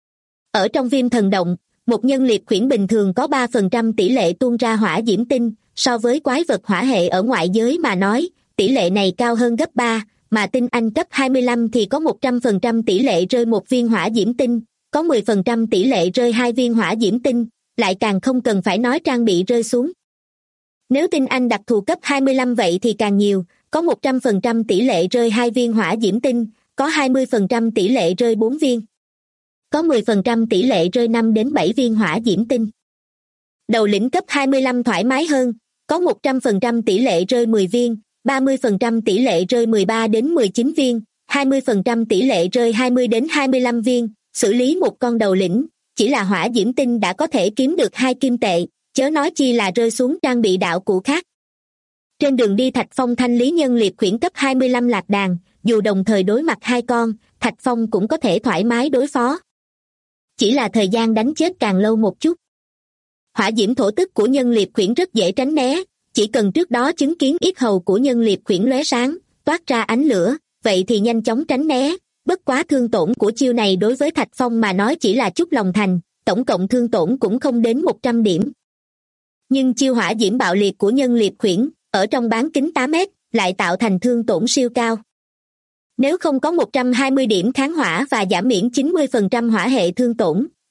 Ở trong Viêm Thần Động, một Nhân Liệt Khuyển bình thường có 3% tỷ lệ tuôn ra hỏa diễm tinh, so với quái vật hỏa hệ ở ngoại giới mà nói, tỷ lệ này cao hơn gấp 3, mà tinh anh cấp 25 thì có 100% tỷ lệ rơi 1 viên hỏa diễm tinh, có 10% tỷ lệ rơi 2 viên hỏa diễm tinh, lại càng không cần phải nói trang bị rơi xuống. Nếu tinh anh đặc thù cấp 25 vậy thì càng nhiều, có 100% tỷ lệ rơi 2 viên hỏa diễm tinh, có 20% tỷ lệ rơi 4 viên. Có 10% tỷ lệ rơi 5 đến 7 viên hỏa diễm tinh. Đầu lĩnh cấp 25 thoải mái hơn, có 100% tỷ lệ rơi 10 viên, 30% tỷ lệ rơi 13 đến 19 viên, 20% tỷ lệ rơi 20 đến 25 viên, xử lý một con đầu lĩnh, chỉ là hỏa diễm tinh đã có thể kiếm được 2 kim tệ, chớ nói chi là rơi xuống trang bị đạo cụ khác. Trên đường đi Thạch Phong thanh lý Nhân Liệt Khuyển cấp 25 lạc đàn, dù đồng thời đối mặt 2 con, Thạch Phong cũng có thể thoải mái đối phó. Chỉ là thời gian đánh chết càng lâu một chút. Hỏa diễm thổ tức của Nhân Liệt Khuyển rất dễ tránh né, chỉ cần trước đó chứng kiến yết hầu của Nhân Liệt Khuyển lóe sáng, toát ra ánh lửa, vậy thì nhanh chóng tránh né. Bất quá thương tổn của chiêu này đối với Thạch Phong mà nói chỉ là chút lòng thành, tổng cộng thương tổn cũng không đến 100 điểm. Nhưng chiêu hỏa diễm bạo liệt của Nhân Liệt Khuyển, ở trong bán kính 8 mét, lại tạo thành thương tổn siêu cao. Nếu không có 120 điểm kháng hỏa và giảm miễn 90% hỏa hệ thương tổn,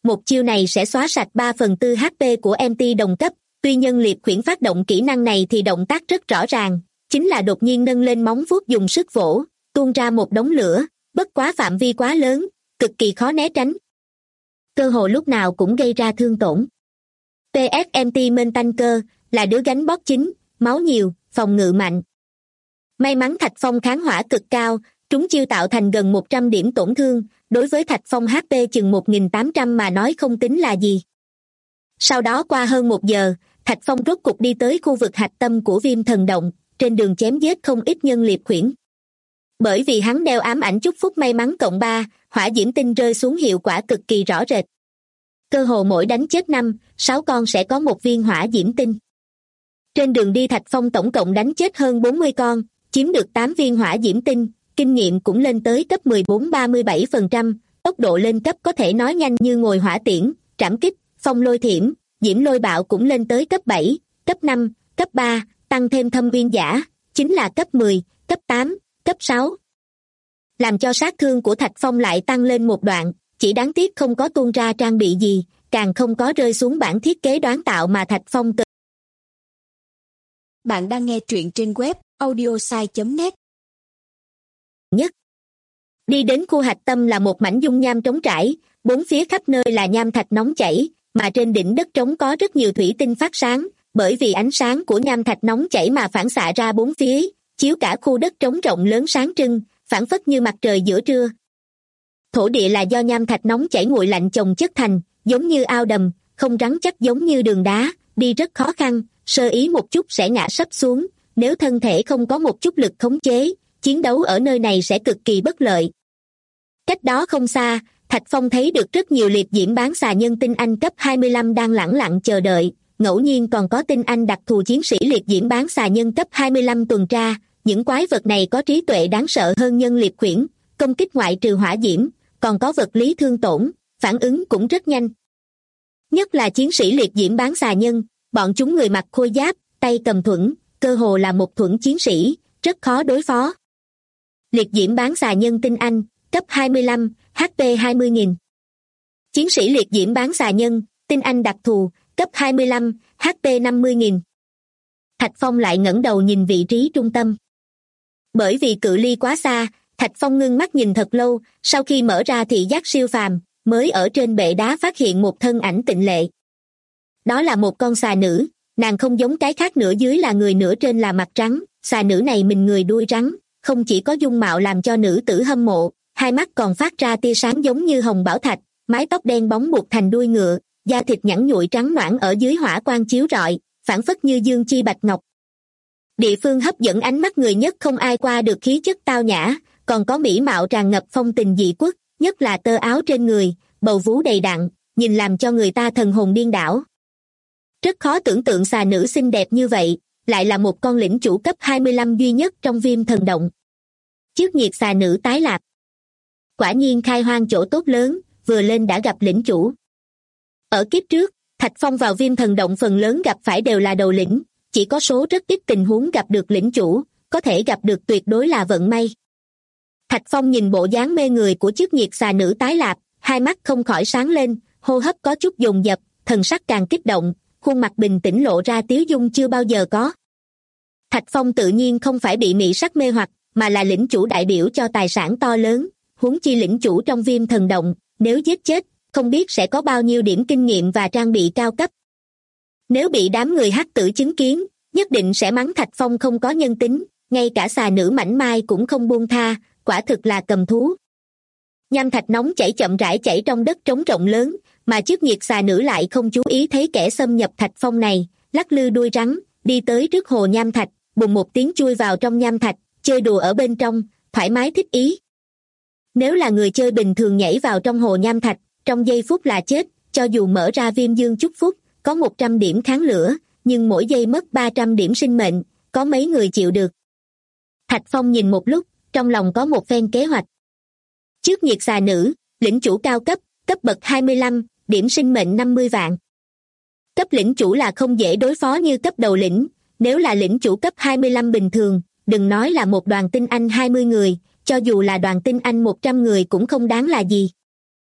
một chiêu này sẽ xóa sạch 3/4 HP của MT đồng cấp. Tuy Nhân Liệt Khuyển phát động kỹ năng này thì động tác rất rõ ràng, chính là đột nhiên nâng lên móng vuốt dùng sức vỗ, tuôn ra một đống lửa, bất quá phạm vi quá lớn, cực kỳ khó né tránh. Cơ hồ lúc nào cũng gây ra thương tổn. PSMT Mên Tanh Cơ là đứa gánh bóp chính, máu nhiều, phòng ngự mạnh. May mắn Thạch Phong kháng hỏa cực cao, trúng chiêu tạo thành gần 100 điểm tổn thương, đối với Thạch Phong HP chừng 1.800 mà nói không tính là gì. Sau đó qua hơn 1 giờ, Thạch Phong rốt cục đi tới khu vực hạch tâm của Viêm Thần Động, trên đường chém giết không ít Nhân Liệt Khuyển. Bởi vì hắn đeo ám ảnh chúc phúc may mắn cộng 3, hỏa diễm tinh rơi xuống hiệu quả cực kỳ rõ rệt. Cơ hồ mỗi đánh chết 5-6 con sẽ có một viên hỏa diễm tinh. Trên đường đi Thạch Phong tổng cộng đánh chết hơn 40 con, chiếm được 8 viên hỏa diễm tinh, kinh nghiệm cũng lên tới cấp 14-37%, tốc độ lên cấp có thể nói nhanh như ngồi hỏa tiễn, trảm kích, phong lôi thiểm, diễm lôi bạo cũng lên tới cấp 7, cấp 5, cấp 3, tăng thêm thâm uyên giả, chính là cấp 10, cấp 8, cấp 6. Làm cho sát thương của Thạch Phong lại tăng lên một đoạn, chỉ đáng tiếc không có tuôn ra trang bị gì, càng không có rơi xuống bản thiết kế đoán tạo mà Thạch Phong cần. Bạn đang nghe truyện trên web audiosai.net. Nhất. Đi đến khu hạch tâm là một mảnh dung nham trống trải, bốn phía khắp nơi là nham thạch nóng chảy, mà trên đỉnh đất trống có rất nhiều thủy tinh phát sáng, bởi vì ánh sáng của nham thạch nóng chảy mà phản xạ ra bốn phía, chiếu cả khu đất trống rộng lớn sáng trưng, phản phất như mặt trời giữa trưa. Thổ địa là do nham thạch nóng chảy nguội lạnh chồng chất thành, giống như ao đầm, không rắn chắc giống như đường đá, đi rất khó khăn, sơ ý một chút sẽ ngã sấp xuống, nếu thân thể không có một chút lực khống chế, chiến đấu ở nơi này sẽ cực kỳ bất lợi. Cách đó không xa, Thạch Phong thấy được rất nhiều liệt diễm bán xà nhân tinh anh cấp 25 đang lẳng lặng chờ đợi, ngẫu nhiên còn có tinh anh đặc thù chiến sĩ liệt diễm bán xà nhân cấp 25 tuần tra, những quái vật này có trí tuệ đáng sợ hơn Nhân Liệt Khuyển, công kích ngoại trừ hỏa diễm, còn có vật lý thương tổn, phản ứng cũng rất nhanh. Nhất là chiến sĩ liệt diễm bán xà nhân, bọn chúng người mặc khôi giáp, tay cầm thuẫn, cơ hồ là một thuẫn chiến sĩ, rất khó đối phó. Liệt diễm bán xà nhân tinh anh, cấp 25, HP 20.000. Chiến sĩ liệt diễm bán xà nhân, tinh anh đặc thù, cấp 25, HP 50.000. Thạch Phong lại ngẩng đầu nhìn vị trí trung tâm. Bởi vì cự ly quá xa, Thạch Phong ngưng mắt nhìn thật lâu, sau khi mở ra thị giác siêu phàm, mới ở trên bệ đá phát hiện một thân ảnh tịnh lệ. Đó là một con xà nữ, nàng không giống cái khác, nửa dưới là người nửa trên là mặt trắng, xà nữ này mình người đuôi rắn, không chỉ có dung mạo làm cho nữ tử hâm mộ, hai mắt còn phát ra tia sáng giống như hồng bảo thạch, mái tóc đen bóng buộc thành đuôi ngựa, da thịt nhẵn nhụi trắng nõn ở dưới hỏa quang chiếu rọi, phảng phất như dương chi bạch ngọc. Địa phương hấp dẫn ánh mắt người nhất không ai qua được khí chất tao nhã, còn có mỹ mạo tràn ngập phong tình dị quốc, nhất là tơ áo trên người, bầu vú đầy đặn, nhìn làm cho người ta thần hồn điên đảo. Rất khó tưởng tượng xà nữ xinh đẹp như vậy, lại là một con lĩnh chủ cấp 25 duy nhất trong Viêm Thần Động. Trước nhiệt xà nữ tái lạc. Quả nhiên khai hoang chỗ tốt lớn, vừa lên đã gặp lĩnh chủ. Ở kiếp trước, Thạch Phong vào Viêm Thần Động phần lớn gặp phải đều là đầu lĩnh, chỉ có số rất ít tình huống gặp được lĩnh chủ, có thể gặp được tuyệt đối là vận may. Thạch Phong nhìn bộ dáng mê người của chiếc nhiệt xà nữ tái lạp, hai mắt không khỏi sáng lên, hô hấp có chút dồn dập, thần sắc càng kích động, khuôn mặt bình tĩnh lộ ra tiếu dung chưa bao giờ có. Thạch Phong tự nhiên không phải bị mỹ sắc mê hoặc, mà là lĩnh chủ đại biểu cho tài sản to lớn, huống chi lĩnh chủ trong Viêm Thần Động, nếu giết chết, không biết sẽ có bao nhiêu điểm kinh nghiệm và trang bị cao cấp. Nếu bị đám người hắc tử chứng kiến, nhất định sẽ mắng Thạch Phong không có nhân tính, ngay cả xà nữ mảnh mai cũng không buông tha, quả thực là cầm thú. Nham thạch nóng chảy chậm rãi chảy trong đất trống rộng lớn, mà chiếc nhiệt xà nữ lại không chú ý thấy kẻ xâm nhập Thạch Phong này, lắc lư đuôi rắn, đi tới trước hồ nham thạch, bùng một tiếng chui vào trong nham thạch, chơi đùa ở bên trong, thoải mái thích ý. Nếu là người chơi bình thường nhảy vào trong hồ nham thạch, trong giây phút là chết, cho dù mở ra viêm dương chúc phúc, có 100 điểm kháng lửa, nhưng mỗi giây mất 300 điểm sinh mệnh, có mấy người chịu được. Thạch Phong nhìn một lúc, trong lòng có một phen kế hoạch. Trước nhiệt xà nữ, lĩnh chủ cao cấp, cấp bậc 25, điểm sinh mệnh 50 vạn. Cấp lĩnh chủ là không dễ đối phó như cấp đầu lĩnh, nếu là lĩnh chủ cấp 25 bình thường, đừng nói là một đoàn tinh anh 20 người, cho dù là đoàn tinh anh 100 người cũng không đáng là gì.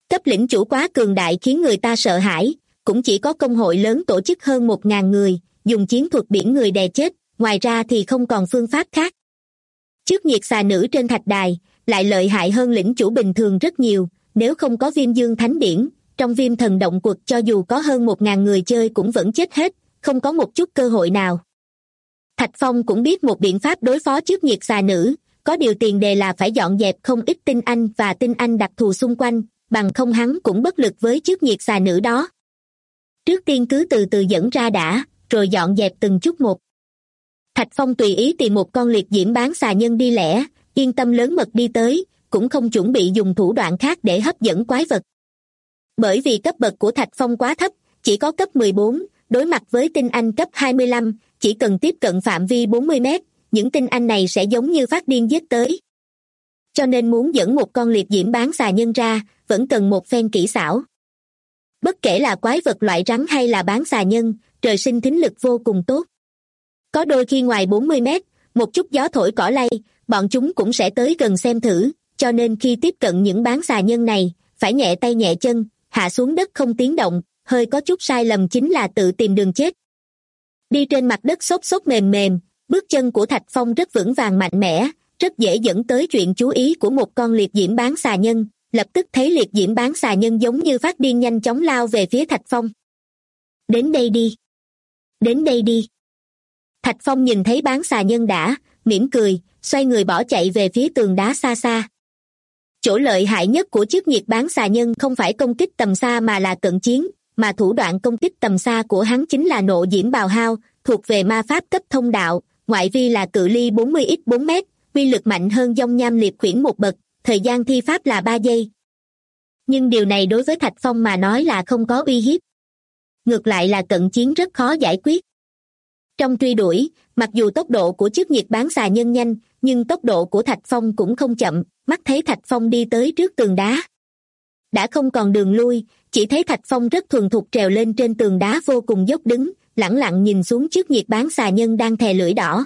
Cấp lĩnh chủ quá cường đại khiến người ta sợ hãi, cũng chỉ có công hội lớn tổ chức hơn 1.000 người, dùng chiến thuật biển người đè chết, ngoài ra thì không còn phương pháp khác. Trước nhiệt xà nữ trên thạch đài, lại lợi hại hơn lĩnh chủ bình thường rất nhiều, nếu không có Viêm Dương Thánh Điển, trong Viêm Thần Động Quật cho dù có hơn 1.000 người chơi cũng vẫn chết hết, không có một chút cơ hội nào. Thạch Phong cũng biết một biện pháp đối phó trước nhiệt xà nữ, có điều tiền đề là phải dọn dẹp không ít tinh anh và tinh anh đặc thù xung quanh, bằng không hắn cũng bất lực với trước nhiệt xà nữ đó. Trước tiên cứ từ từ dẫn ra đã, rồi dọn dẹp từng chút một. Thạch Phong tùy ý tìm một con liệt diễm bán xà nhân đi lẻ, yên tâm lớn mật đi tới, cũng không chuẩn bị dùng thủ đoạn khác để hấp dẫn quái vật. Bởi vì cấp bậc của Thạch Phong quá thấp, chỉ có cấp 14, đối mặt với tinh anh cấp 25, chỉ cần tiếp cận phạm vi 40 mét, những tinh anh này sẽ giống như phát điên giết tới. Cho nên muốn dẫn một con liệt diễm bán xà nhân ra, vẫn cần một phen kỹ xảo. Bất kể là quái vật loại rắn hay là bán xà nhân, trời sinh thính lực vô cùng tốt. Có đôi khi ngoài 40 mét, một chút gió thổi cỏ lay, bọn chúng cũng sẽ tới gần xem thử, cho nên khi tiếp cận những bán xà nhân này, phải nhẹ tay nhẹ chân, hạ xuống đất không tiếng động, hơi có chút sai lầm chính là tự tìm đường chết. Đi trên mặt đất xốp xốp mềm mềm, bước chân của Thạch Phong rất vững vàng mạnh mẽ, rất dễ dẫn tới chuyện chú ý của một con liệt diễm bán xà nhân, lập tức thấy liệt diễm bán xà nhân giống như phát điên nhanh chóng lao về phía Thạch Phong. Đến đây đi. Đến đây đi. Thạch Phong nhìn thấy bán xà nhân đã, mỉm cười, xoay người bỏ chạy về phía tường đá xa xa. Chỗ lợi hại nhất của chiếc nhiệt bán xà nhân không phải công kích tầm xa mà là cận chiến, mà thủ đoạn công kích tầm xa của hắn chính là nộ diễm bào hao, thuộc về ma pháp cấp thông đạo, ngoại vi là cự ly 40x4 mét, uy lực mạnh hơn dông nham liệt khuyển một bậc, thời gian thi pháp là 3 giây. Nhưng điều này đối với Thạch Phong mà nói là không có uy hiếp. Ngược lại là cận chiến rất khó giải quyết. Trong truy đuổi, mặc dù tốc độ của chiếc nhiệt bán xà nhân nhanh, nhưng tốc độ của Thạch Phong cũng không chậm, mắt thấy Thạch Phong đi tới trước tường đá. Đã không còn đường lui, chỉ thấy Thạch Phong rất thuần thục trèo lên trên tường đá vô cùng dốc đứng, lẳng lặng nhìn xuống chiếc nhiệt bán xà nhân đang thè lưỡi đỏ.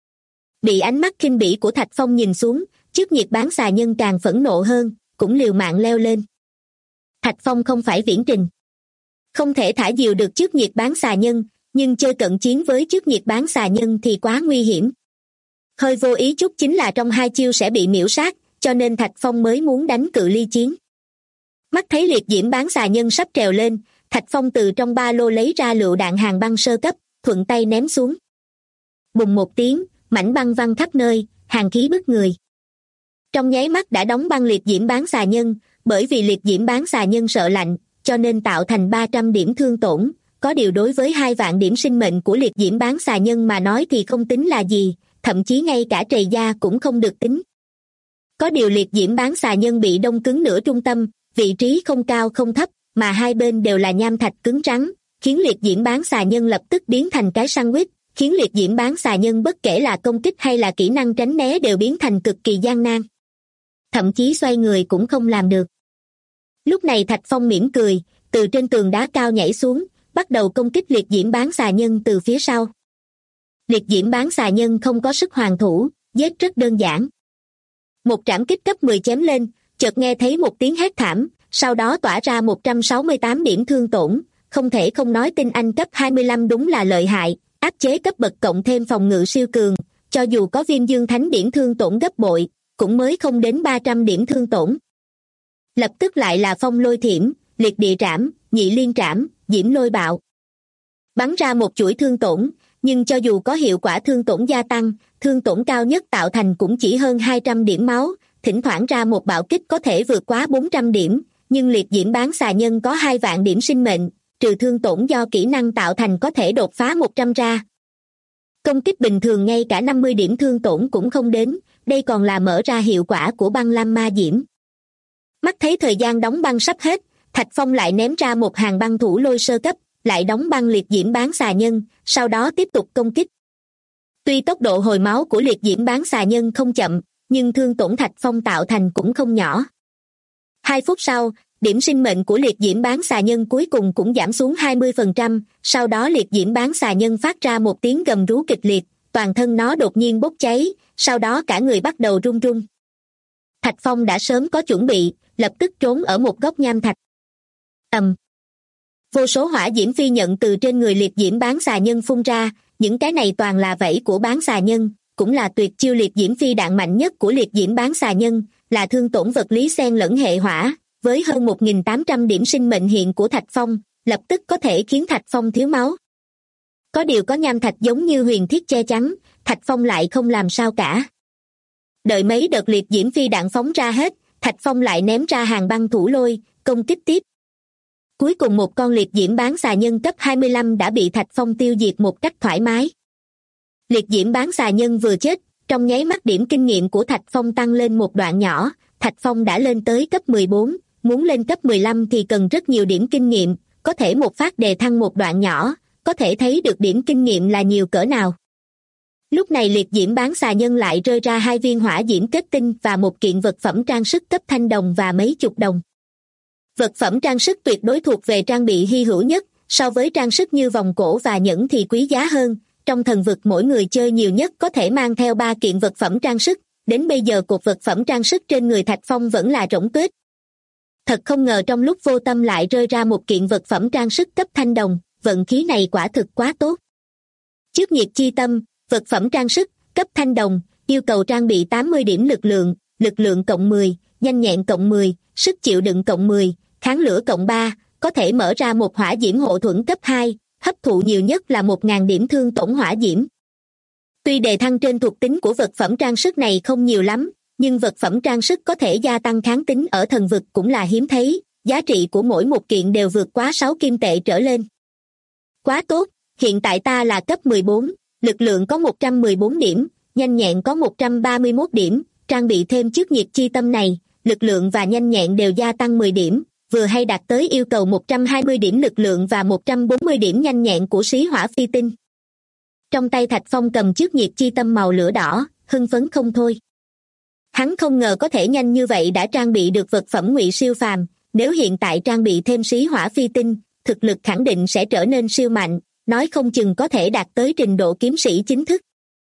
Bị ánh mắt khinh bỉ của Thạch Phong nhìn xuống, chiếc nhiệt bán xà nhân càng phẫn nộ hơn, cũng liều mạng leo lên. Thạch Phong không phải viễn trình, không thể thả diều được chiếc nhiệt bán xà nhân, nhưng chơi cận chiến với chiếc nhiệt bán xà nhân thì quá nguy hiểm. Hơi vô ý chút chính là trong 2 chiêu sẽ bị miễu sát, cho nên Thạch Phong mới muốn đánh cự ly chiến. Mắt thấy liệt diễm bán xà nhân sắp trèo lên, Thạch Phong từ trong ba lô lấy ra lựu đạn hàng băng sơ cấp, thuận tay ném xuống. Bùng một tiếng, mảnh băng văng khắp nơi, hàn khí bức người. Trong nháy mắt đã đóng băng liệt diễm bán xà nhân, bởi vì liệt diễm bán xà nhân sợ lạnh, cho nên tạo thành 300 điểm thương tổn, có điều đối với 2 vạn điểm sinh mệnh của liệt diễm bán xà nhân mà nói thì không tính là gì, thậm chí ngay cả trầy da cũng không được tính. Có điều liệt diễm bán xà nhân bị đông cứng nửa trung tâm, vị trí không cao không thấp, mà hai bên đều là nham thạch cứng rắn, khiến liệt diễm bán xà nhân lập tức biến thành cái sandwich, khiến liệt diễm bán xà nhân bất kể là công kích hay là kỹ năng tránh né đều biến thành cực kỳ gian nan. Thậm chí xoay người cũng không làm được. Lúc này Thạch Phong mỉm cười, từ trên tường đá cao nhảy xuống, bắt đầu công kích liệt diễm bán xà nhân từ phía sau. Liệt diễm bán xà nhân không có sức hoàn thủ, giết rất đơn giản. Một trảm kích cấp 10 chém lên, chợt nghe thấy một tiếng hét thảm, sau đó tỏa ra 168 điểm thương tổn, không thể không nói tinh anh cấp 25 đúng là lợi hại, áp chế cấp bậc cộng thêm phòng ngự siêu cường, cho dù có Viêm Dương Thánh Điển thương tổn gấp bội, cũng mới không đến 300 điểm thương tổn. Lập tức lại là phong lôi thiểm, liệt địa trảm, nhị liên trảm, diễm lôi bạo. Bắn ra một chuỗi thương tổn, nhưng cho dù có hiệu quả thương tổn gia tăng, thương tổn cao nhất tạo thành cũng chỉ hơn 200 điểm máu, thỉnh thoảng ra một bạo kích có thể vượt quá 400 điểm, nhưng liệt diễm bán xà nhân có 2 vạn điểm sinh mệnh, trừ thương tổn do kỹ năng tạo thành có thể đột phá 100 ra. Công kích bình thường ngay cả 50 điểm thương tổn cũng không đến, đây còn là mở ra hiệu quả của băng lam ma diễm. Mắt thấy thời gian đóng băng sắp hết, Thạch Phong lại ném ra một hàng băng thủ lôi sơ cấp, lại đóng băng liệt diễm bán xà nhân, sau đó tiếp tục công kích. Tuy tốc độ hồi máu của liệt diễm bán xà nhân không chậm, nhưng thương tổn Thạch Phong tạo thành cũng không nhỏ. 2 phút sau, điểm sinh mệnh của liệt diễm bán xà nhân cuối cùng cũng giảm xuống 20%, sau đó liệt diễm bán xà nhân phát ra một tiếng gầm rú kịch liệt, toàn thân nó đột nhiên bốc cháy, sau đó cả người bắt đầu run run. Thạch Phong đã sớm có chuẩn bị, lập tức trốn ở một góc nham thạch. Vô số hỏa diễm phi nhận từ trên người liệt diễm bán xà nhân phun ra, những cái này toàn là vảy của bán xà nhân, cũng là tuyệt chiêu liệt diễm phi đạn mạnh nhất của liệt diễm bán xà nhân, là thương tổn vật lý xen lẫn hệ hỏa, với hơn 1.800 điểm sinh mệnh hiện của Thạch Phong, lập tức có thể khiến Thạch Phong thiếu máu. Có điều có nham thạch giống như huyền thiết che chắn, Thạch Phong lại không làm sao cả. Đợi mấy đợt liệt diễm phi đạn phóng ra hết, Thạch Phong lại ném ra hàng băng thủ lôi, công kích tiếp. Cuối cùng một con liệt diễm bán xà nhân cấp 25 đã bị Thạch Phong tiêu diệt một cách thoải mái. Liệt diễm bán xà nhân vừa chết, trong nháy mắt điểm kinh nghiệm của Thạch Phong tăng lên một đoạn nhỏ, Thạch Phong đã lên tới cấp 14, muốn lên cấp 15 thì cần rất nhiều điểm kinh nghiệm, có thể một phát đề thăng một đoạn nhỏ, có thể thấy được điểm kinh nghiệm là nhiều cỡ nào. Lúc này liệt diễm bán xà nhân lại rơi ra 2 viên hỏa diễm kết tinh và một kiện vật phẩm trang sức cấp thanh đồng và mấy chục đồng. Vật phẩm trang sức tuyệt đối thuộc về trang bị hy hữu nhất, so với trang sức như vòng cổ và nhẫn thì quý giá hơn. Trong thần vực mỗi người chơi nhiều nhất có thể mang theo 3 kiện vật phẩm trang sức, đến bây giờ cột vật phẩm trang sức trên người Thạch Phong vẫn là rỗng tuếch. Thật không ngờ trong lúc vô tâm lại rơi ra một kiện vật phẩm trang sức cấp thanh đồng, vận khí này quả thực quá tốt. Trước nhiệt chi tâm, vật phẩm trang sức, cấp thanh đồng, yêu cầu trang bị 80 điểm lực lượng cộng 10, nhanh nhẹn cộng 10, sức chịu đựng cộng 10, kháng lửa cộng 3, có thể mở ra một hỏa diễm hộ thuẫn cấp 2, hấp thụ nhiều nhất là 1.000 điểm thương tổn hỏa diễm. Tuy đề thăng trên thuộc tính của vật phẩm trang sức này không nhiều lắm, nhưng vật phẩm trang sức có thể gia tăng kháng tính ở thần vực cũng là hiếm thấy, giá trị của mỗi một kiện đều vượt quá 6 kim tệ trở lên. Quá tốt, hiện tại ta là cấp 14, lực lượng có 114 điểm, nhanh nhẹn có 131 điểm, trang bị thêm chức nhiệt chi tâm này, lực lượng và nhanh nhẹn đều gia tăng 10 điểm, vừa hay đạt tới yêu cầu 120 điểm lực lượng và 140 điểm nhanh nhẹn của xí hỏa phi tinh. Trong tay Thạch Phong cầm chiếc nhiệt chi tâm màu lửa đỏ, hưng phấn không thôi. Hắn không ngờ có thể nhanh như vậy đã trang bị được vật phẩm ngụy siêu phàm, nếu hiện tại trang bị thêm xí hỏa phi tinh, thực lực khẳng định sẽ trở nên siêu mạnh, nói không chừng có thể đạt tới trình độ kiếm sĩ chính thức.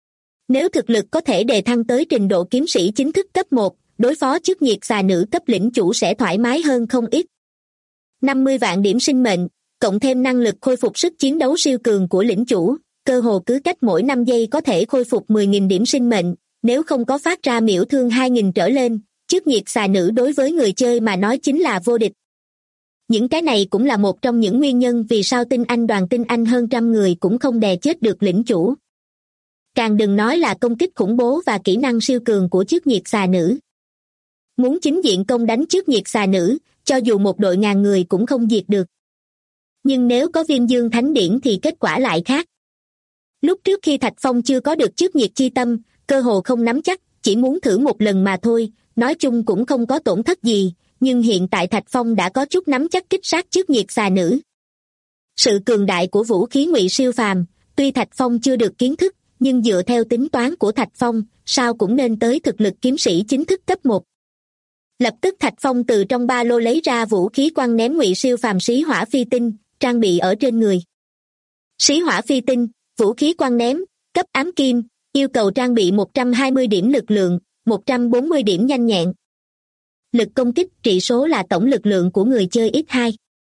Nếu thực lực có thể đề thăng tới trình độ kiếm sĩ chính thức cấp 1, đối phó chức nhiệt xà nữ cấp lĩnh chủ sẽ thoải mái hơn không ít. 50 vạn điểm sinh mệnh, cộng thêm năng lực khôi phục sức chiến đấu siêu cường của lĩnh chủ, cơ hồ cứ cách mỗi 5 giây có thể khôi phục 10.000 điểm sinh mệnh, nếu không có phát ra miễu thương 2.000 trở lên, chức nhiệt xà nữ đối với người chơi mà nói chính là vô địch. Những cái này cũng là một trong những nguyên nhân vì sao đoàn tinh anh hơn trăm người cũng không đè chết được lĩnh chủ. Càng đừng nói là công kích khủng bố và kỹ năng siêu cường của chức nhiệt xà nữ. Muốn chính diện công đánh chức nhiệt xà nữ, cho dù một đội ngàn người cũng không diệt được. Nhưng nếu có Viêm Dương Thánh Điển thì kết quả lại khác. Lúc trước khi Thạch Phong chưa có được chức nhiệt chi tâm, cơ hồ không nắm chắc, chỉ muốn thử một lần mà thôi, nói chung cũng không có tổn thất gì, nhưng hiện tại Thạch Phong đã có chút nắm chắc kích sát chức nhiệt xà nữ. Sự cường đại của vũ khí ngụy siêu phàm, tuy Thạch Phong chưa được kiến thức, nhưng dựa theo tính toán của Thạch Phong, sao cũng nên tới thực lực kiếm sĩ chính thức cấp 1. Lập tức Thạch Phong từ trong ba lô lấy ra vũ khí quăng ném ngụy siêu phàm xí hỏa phi tinh, trang bị ở trên người. Xí hỏa phi tinh, vũ khí quăng ném, cấp ám kim, yêu cầu trang bị 120 điểm lực lượng, 140 điểm nhanh nhẹn. Lực công kích trị số là tổng lực lượng của người chơi x2.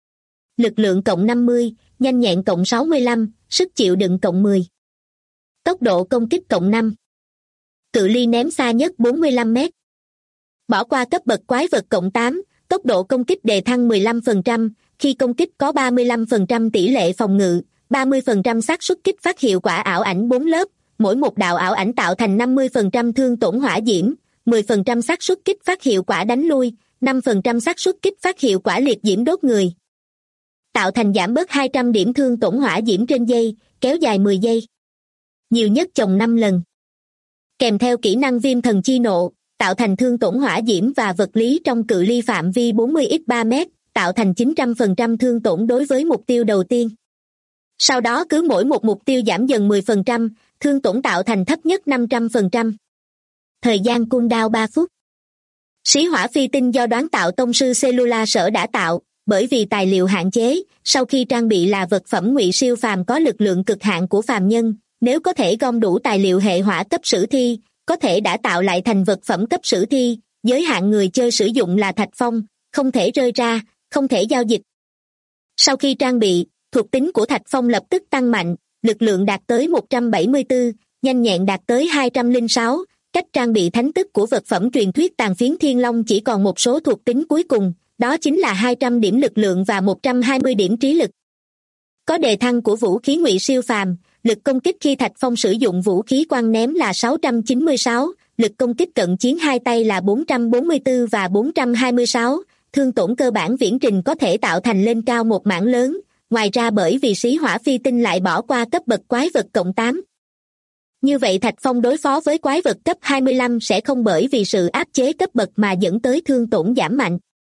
Lực lượng cộng 50, nhanh nhẹn cộng 65, sức chịu đựng cộng 10. Tốc độ công kích cộng 5. Cự ly ném xa nhất 45 mét. Bỏ qua cấp bậc quái vật cộng 8, tốc độ công kích đề thăng 15%, khi công kích có 35% tỷ lệ phòng ngự, 30% xác suất kích phát hiệu quả ảo ảnh 4 lớp, mỗi một đạo ảo ảnh tạo thành 50% thương tổn hỏa diễm, 10% xác suất kích phát hiệu quả đánh lui, 5% xác suất kích phát hiệu quả liệt diễm đốt người. Tạo thành giảm bớt 200 điểm thương tổn hỏa diễm trên giây, kéo dài 10 giây. Nhiều nhất chồng 5 lần. Kèm theo kỹ năng viêm thần chi nộ, tạo thành thương tổn hỏa diễm và vật lý trong cự ly phạm vi 40x3 m, tạo thành 900% thương tổn đối với mục tiêu đầu tiên. Sau đó cứ mỗi một mục tiêu giảm dần 10%, thương tổn tạo thành thấp nhất 500%. Thời gian cooldown 3 phút. Xí hỏa phi tinh do đoán tạo tông sư Cellula sở đã tạo, bởi vì tài liệu hạn chế, sau khi trang bị là vật phẩm ngụy siêu phàm có lực lượng cực hạn của phàm nhân, nếu có thể gom đủ tài liệu hệ hỏa cấp sử thi, có thể đã tạo lại thành vật phẩm cấp sử thi, giới hạn người chơi sử dụng là thạch phong, không thể rơi ra, không thể giao dịch. Sau khi trang bị, thuộc tính của thạch phong lập tức tăng mạnh, lực lượng đạt tới 174, nhanh nhẹn đạt tới 206, cách trang bị thánh tức của vật phẩm truyền thuyết tàn phiến thiên long chỉ còn một số thuộc tính cuối cùng, đó chính là 200 điểm lực lượng và 120 điểm trí lực. Có đề thăng của vũ khí ngụy siêu phàm, lực công kích khi thạch phong sử dụng vũ khí quăng ném là 696, lực công kích cận chiến hai tay là 444 và 426, thương tổn cơ bản viễn trình có thể tạo thành lên cao một mảng lớn, ngoài ra bởi vì xí hỏa phi tinh lại bỏ qua cấp bậc quái vật cộng 8. Như vậy thạch phong đối phó với quái vật cấp 25 sẽ không bởi vì sự áp chế cấp bậc mà dẫn tới thương tổn giảm mạnh.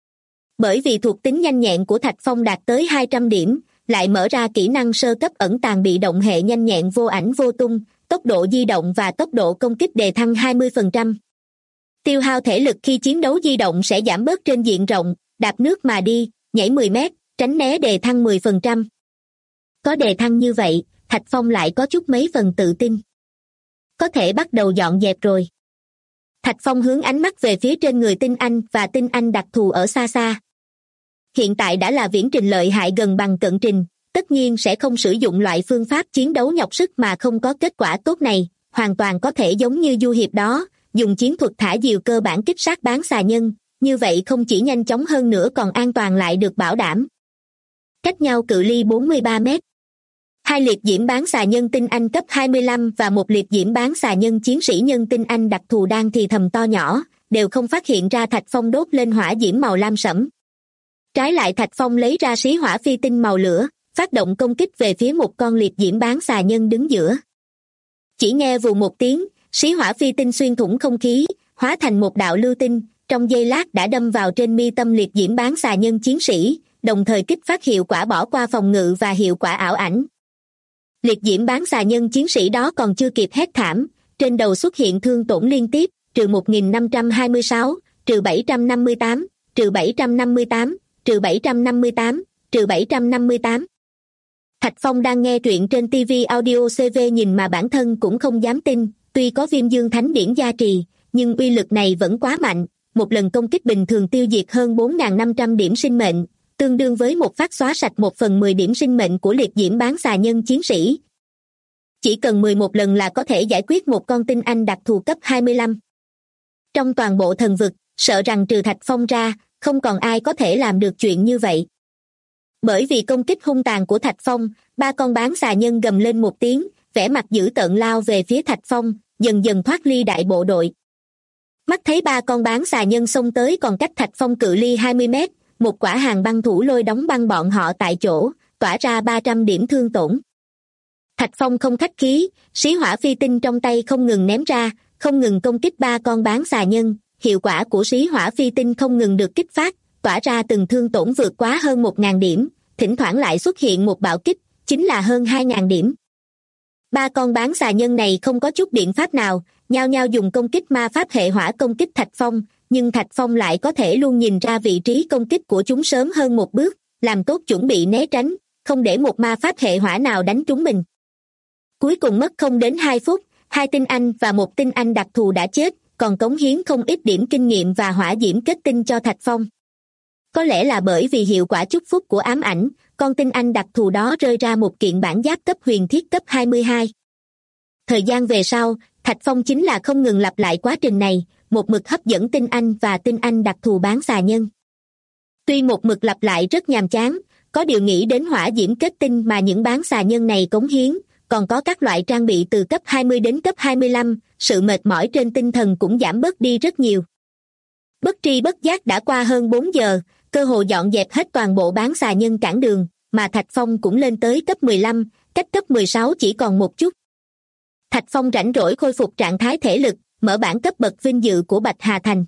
Bởi vì thuộc tính nhanh nhẹn của thạch phong đạt tới 200 điểm, lại mở ra kỹ năng sơ cấp ẩn tàng bị động hệ nhanh nhẹn vô ảnh vô tung, tốc độ di động và tốc độ công kích đề thăng 20%. Tiêu hao thể lực khi chiến đấu di động sẽ giảm bớt trên diện rộng, đạp nước mà đi, nhảy 10 mét, tránh né đề thăng 10%. Có đề thăng như vậy, thạch phong lại có chút mấy phần tự tin. Có thể bắt đầu dọn dẹp rồi. Thạch phong hướng ánh mắt về phía trên người tinh anh và tinh anh đặc thù ở xa xa. Hiện tại đã là viễn trình lợi hại gần bằng cận trình, tất nhiên sẽ không sử dụng loại phương pháp chiến đấu nhọc sức mà không có kết quả tốt này, hoàn toàn có thể giống như du hiệp đó, dùng chiến thuật thả diều cơ bản kích sát bán xà nhân, như vậy không chỉ nhanh chóng hơn nữa còn an toàn lại được bảo đảm. Cách nhau cự ly 43 mét. Hai liệt diễm bán xà nhân tinh anh cấp 25 và một liệt diễm bán xà nhân chiến sĩ nhân tinh anh đặc thù đang thì thầm to nhỏ, đều không phát hiện ra thạch phong đốt lên hỏa diễm màu lam sẫm. Trái lại thạch phong lấy ra xí hỏa phi tinh màu lửa, phát động công kích về phía một con liệt diễm bán xà nhân đứng giữa. Chỉ nghe vù một tiếng, xí hỏa phi tinh xuyên thủng không khí, hóa thành một đạo lưu tinh, trong giây lát đã đâm vào trên mi tâm liệt diễm bán xà nhân chiến sĩ, đồng thời kích phát hiệu quả bỏ qua phòng ngự và hiệu quả ảo ảnh. Liệt diễm bán xà nhân chiến sĩ đó còn chưa kịp hét thảm, trên đầu xuất hiện thương tổn liên tiếp, trừ 1526, trừ 758, trừ 758, trừ 758, trừ 758. Thạch Phong đang nghe truyện trên TV Audio CV nhìn mà bản thân cũng không dám tin, tuy có viêm dương thánh điển gia trì, nhưng uy lực này vẫn quá mạnh, một lần công kích bình thường tiêu diệt hơn 4.500 điểm sinh mệnh, tương đương với một phát xóa sạch 1/10 điểm sinh mệnh của liệt diễm bán xà nhân chiến sĩ. Chỉ cần 11 lần là có thể giải quyết một con tinh anh đặc thù cấp 25. Trong toàn bộ thần vực, sợ rằng trừ Thạch Phong ra, không còn ai có thể làm được chuyện như vậy. Bởi vì công kích hung tàn của Thạch Phong, ba con bán xà nhân gầm lên một tiếng, vẻ mặt dữ tợn lao về phía Thạch Phong, dần dần thoát ly đại bộ đội. Mắt thấy ba con bán xà nhân xông tới còn cách Thạch Phong cự ly 20 mét, một quả hàng băng thủ lôi đóng băng bọn họ tại chỗ, tỏa ra 300 điểm thương tổn. Thạch Phong không khách khí, xí hỏa phi tinh trong tay không ngừng ném ra, không ngừng công kích ba con bán xà nhân, hiệu quả của xí hỏa phi tinh không ngừng được kích phát, tỏa ra từng thương tổn vượt quá hơn 1.000 điểm, thỉnh thoảng lại xuất hiện một bạo kích, chính là hơn 2.000 điểm. Ba con bán xà nhân này không có chút biện pháp nào, nhao nhao dùng công kích ma pháp hệ hỏa công kích Thạch Phong, nhưng Thạch Phong lại có thể luôn nhìn ra vị trí công kích của chúng sớm hơn một bước, làm tốt chuẩn bị né tránh, không để một ma pháp hệ hỏa nào đánh trúng mình. Cuối cùng mất không đến 2 phút, 2 tinh anh và một tinh anh đặc thù đã chết, còn cống hiến không ít điểm kinh nghiệm và hỏa diễm kết tinh cho Thạch Phong. Có lẽ là bởi vì hiệu quả chúc phúc của ám ảnh, con tinh anh đặc thù đó rơi ra một kiện bản giáp cấp huyền thiết cấp 22. Thời gian về sau, Thạch Phong chính là không ngừng lặp lại quá trình này, một mực hấp dẫn tinh anh và tinh anh đặc thù bán xà nhân. Tuy một mực lặp lại rất nhàm chán, có điều nghĩ đến hỏa diễm kết tinh mà những bán xà nhân này cống hiến, còn có các loại trang bị từ cấp 20 đến cấp 25, sự mệt mỏi trên tinh thần cũng giảm bớt đi rất nhiều. Bất tri bất giác đã qua hơn 4 giờ, cơ hồ dọn dẹp hết toàn bộ bán xà nhân cản đường, mà Thạch Phong cũng lên tới cấp 15, cách cấp 16 chỉ còn một chút. Thạch Phong rảnh rỗi khôi phục trạng thái thể lực, mở bảng cấp bậc vinh dự của Bạch Hà Thành.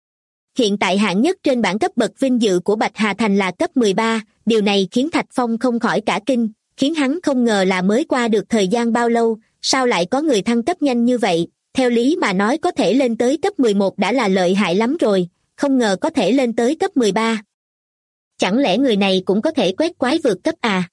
Hiện tại hạng nhất trên bảng cấp bậc vinh dự của Bạch Hà Thành là cấp 13, điều này khiến Thạch Phong không khỏi cả kinh, khiến hắn không ngờ là mới qua được thời gian bao lâu, sao lại có người thăng cấp nhanh như vậy, theo lý mà nói có thể lên tới cấp 11 đã là lợi hại lắm rồi, không ngờ có thể lên tới cấp 13. Chẳng lẽ người này cũng có thể quét quái vượt cấp à?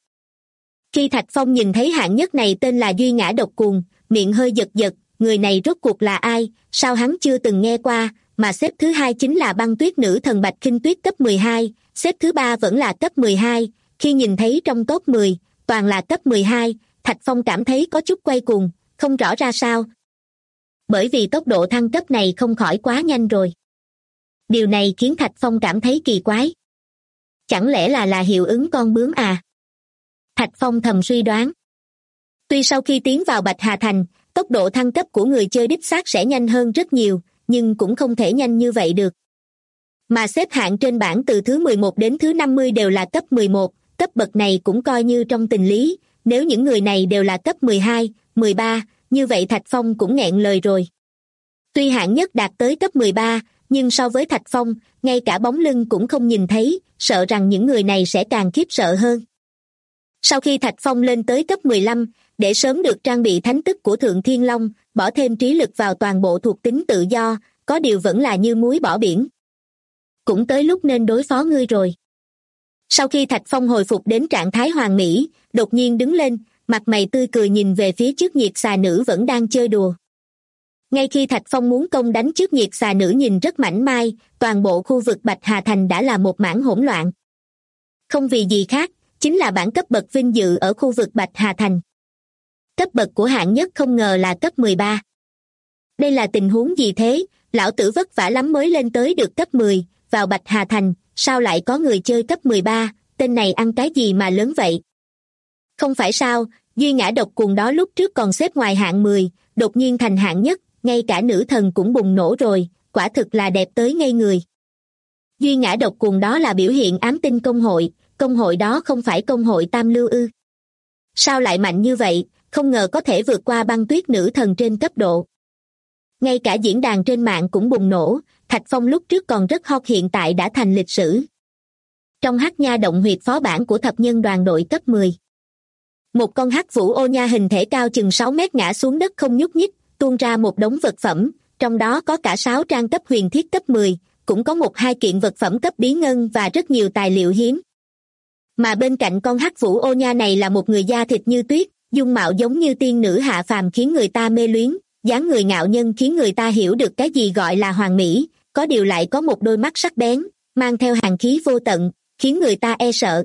Khi Thạch Phong nhìn thấy hạng nhất này tên là Duy Ngã Độc Cuồng, miệng hơi giật giật, người này rốt cuộc là ai, sao hắn chưa từng nghe qua, mà xếp thứ hai chính là băng tuyết nữ thần Bạch Khinh Tuyết cấp 12, xếp thứ ba vẫn là cấp 12. Khi nhìn thấy trong top 10, toàn là cấp 12, Thạch Phong cảm thấy có chút quay cuồng, không rõ ra sao. Bởi vì tốc độ thăng cấp này không khỏi quá nhanh rồi. Điều này khiến Thạch Phong cảm thấy kỳ quái. Chẳng lẽ là hiệu ứng con bướm à? Thạch Phong thầm suy đoán. Tuy sau khi tiến vào Bạch Hà Thành, tốc độ thăng cấp của người chơi đích xác sẽ nhanh hơn rất nhiều, nhưng cũng không thể nhanh như vậy được. Mà xếp hạng trên bảng từ thứ 11 đến thứ 50 đều là cấp 11, cấp bậc này cũng coi như trong tình lý, nếu những người này đều là cấp 12, 13, như vậy Thạch Phong cũng nghẹn lời rồi. Tuy hạng nhất đạt tới cấp 13, nhưng so với Thạch Phong, ngay cả bóng lưng cũng không nhìn thấy, sợ rằng những người này sẽ càng khiếp sợ hơn. Sau khi Thạch Phong lên tới cấp 15, để sớm được trang bị thánh tức của Thượng Thiên Long, bỏ thêm trí lực vào toàn bộ thuộc tính tự do, có điều vẫn là như muối bỏ biển. Cũng tới lúc nên đối phó ngươi rồi. Sau khi Thạch Phong hồi phục đến trạng thái hoàn mỹ, đột nhiên đứng lên, mặt mày tươi cười nhìn về phía trước nhiệt xà nữ vẫn đang chơi đùa. Ngay khi Thạch Phong muốn công đánh trước nhiệt xà nữ nhìn rất mảnh mai, toàn bộ khu vực Bạch Hà Thành đã là một mảng hỗn loạn. Không vì gì khác, chính là bảng cấp bậc vinh dự ở khu vực Bạch Hà Thành. Cấp bậc của hạng nhất không ngờ là cấp 13. Đây là tình huống gì thế? Lão tử vất vả lắm mới lên tới được cấp 10, vào Bạch Hà Thành, sao lại có người chơi cấp 13, tên này ăn cái gì mà lớn vậy? Không phải sao, Duy Ngã Độc Cuồng đó lúc trước còn xếp ngoài hạng 10, đột nhiên thành hạng nhất, ngay cả nữ thần cũng bùng nổ rồi, quả thực là đẹp tới ngây người. Duy Ngã Độc Cuồng đó là biểu hiện ám tinh công hội đó không phải công hội Tam Lưu ư? Sao lại mạnh như vậy, không ngờ có thể vượt qua băng tuyết nữ thần trên cấp độ. Ngay cả diễn đàn trên mạng cũng bùng nổ, Thạch Phong lúc trước còn rất hot hiện tại đã thành lịch sử. Trong Hắc Nha Động Huyệt phó bản của thập nhân đoàn đội cấp 10. Một con hắc vũ ô nha hình thể cao chừng 6 mét ngã xuống đất không nhúc nhích, tuôn ra một đống vật phẩm, trong đó có cả 6 trang cấp huyền thiết cấp 10, cũng có 1-2 kiện vật phẩm cấp bí ngân và rất nhiều tài liệu hiếm. Mà bên cạnh con hắc vũ ô nha này là một người da thịt như tuyết, dung mạo giống như tiên nữ hạ phàm khiến người ta mê luyến, dáng người ngạo nhân khiến người ta hiểu được cái gì gọi là hoàn mỹ, có điều lại có một đôi mắt sắc bén, mang theo hàn khí vô tận, khiến người ta e sợ.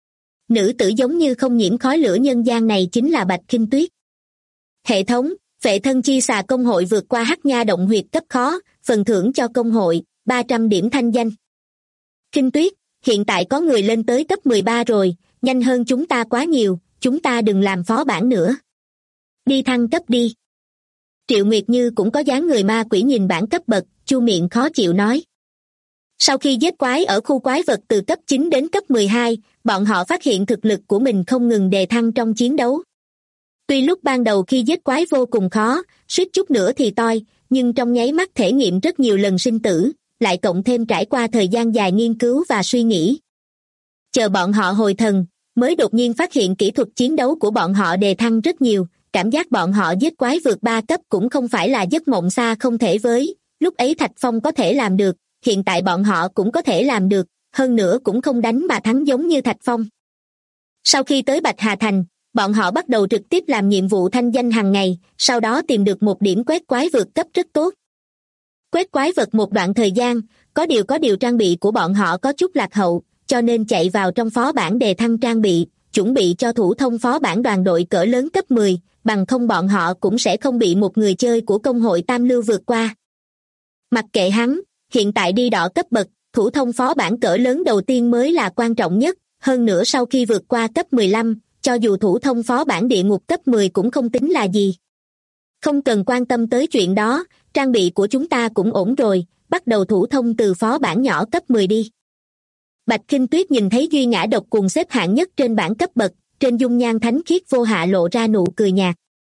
Nữ tử giống như không nhiễm khói lửa nhân gian này chính là Bạch Khinh Tuyết. Hệ thống, Phệ Thân Chi Xà công hội vượt qua Hắc Nha Động Huyệt cấp khó, phần thưởng cho công hội, 300 điểm thanh danh. Khinh Tuyết, hiện tại có người lên tới cấp 13 rồi, nhanh hơn chúng ta quá nhiều, chúng ta đừng làm phó bản nữa. Đi thăng cấp đi. Triệu Nguyệt Như cũng có dáng người ma quỷ nhìn bảng cấp bậc, chu miệng khó chịu nói. Sau khi giết quái ở khu quái vật từ cấp 9 đến cấp 12, bọn họ phát hiện thực lực của mình không ngừng đề thăng trong chiến đấu. Tuy lúc ban đầu khi giết quái vô cùng khó, suýt chút nữa thì toi, nhưng trong nháy mắt thể nghiệm rất nhiều lần sinh tử, lại cộng thêm trải qua thời gian dài nghiên cứu và suy nghĩ. Chờ bọn họ hồi thần, mới đột nhiên phát hiện kỹ thuật chiến đấu của bọn họ đề thăng rất nhiều, cảm giác bọn họ giết quái vượt 3 cấp cũng không phải là giấc mộng xa không thể với, lúc ấy Thạch Phong có thể làm được, hiện tại bọn họ cũng có thể làm được, hơn nữa cũng không đánh mà thắng giống như Thạch Phong. Sau khi tới Bạch Hà Thành, bọn họ bắt đầu trực tiếp làm nhiệm vụ thanh danh hàng ngày, sau đó tìm được một điểm quét quái vượt cấp rất tốt. Quét quái vật một đoạn thời gian, có điều trang bị của bọn họ có chút lạc hậu, cho nên chạy vào trong phó bản đề thăng trang bị, chuẩn bị cho thủ thông phó bản đoàn đội cỡ lớn cấp 10, bằng không bọn họ cũng sẽ không bị một người chơi của công hội Tam Lưu vượt qua. Mặc kệ hắn, hiện tại đi đỏ cấp bậc, thủ thông phó bản cỡ lớn đầu tiên mới là quan trọng nhất, hơn nữa sau khi vượt qua cấp 15, cho dù thủ thông phó bản địa ngục cấp 10 cũng không tính là gì. Không cần quan tâm tới chuyện đó, trang bị của chúng ta cũng ổn rồi, bắt đầu thủ thông từ phó bản nhỏ cấp 10 đi. Bạch Khinh Tuyết nhìn thấy Duy Ngã Độc Cuồng xếp hạng nhất trên bảng cấp bậc, trên dung nhan thánh khiết vô hạ lộ ra nụ cười nhạt.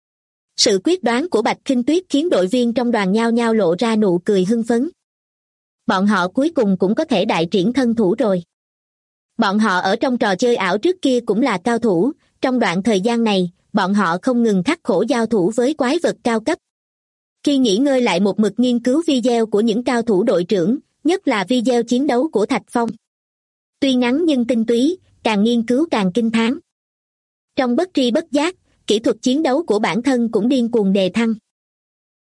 Sự quyết đoán của Bạch Khinh Tuyết khiến đội viên trong đoàn nhao nhao lộ ra nụ cười hưng phấn. Bọn họ cuối cùng cũng có thể đại triển thân thủ rồi. Bọn họ ở trong trò chơi ảo trước kia cũng là cao thủ, trong đoạn thời gian này, bọn họ không ngừng khắc khổ giao thủ với quái vật cao cấp. Khi nghỉ ngơi lại một mực nghiên cứu video của những cao thủ đội trưởng, nhất là video chiến đấu của Thạch Phong. Tuy ngắn nhưng tinh túy, càng nghiên cứu càng kinh thán. Trong bất tri bất giác, kỹ thuật chiến đấu của bản thân cũng điên cuồng đề thăng.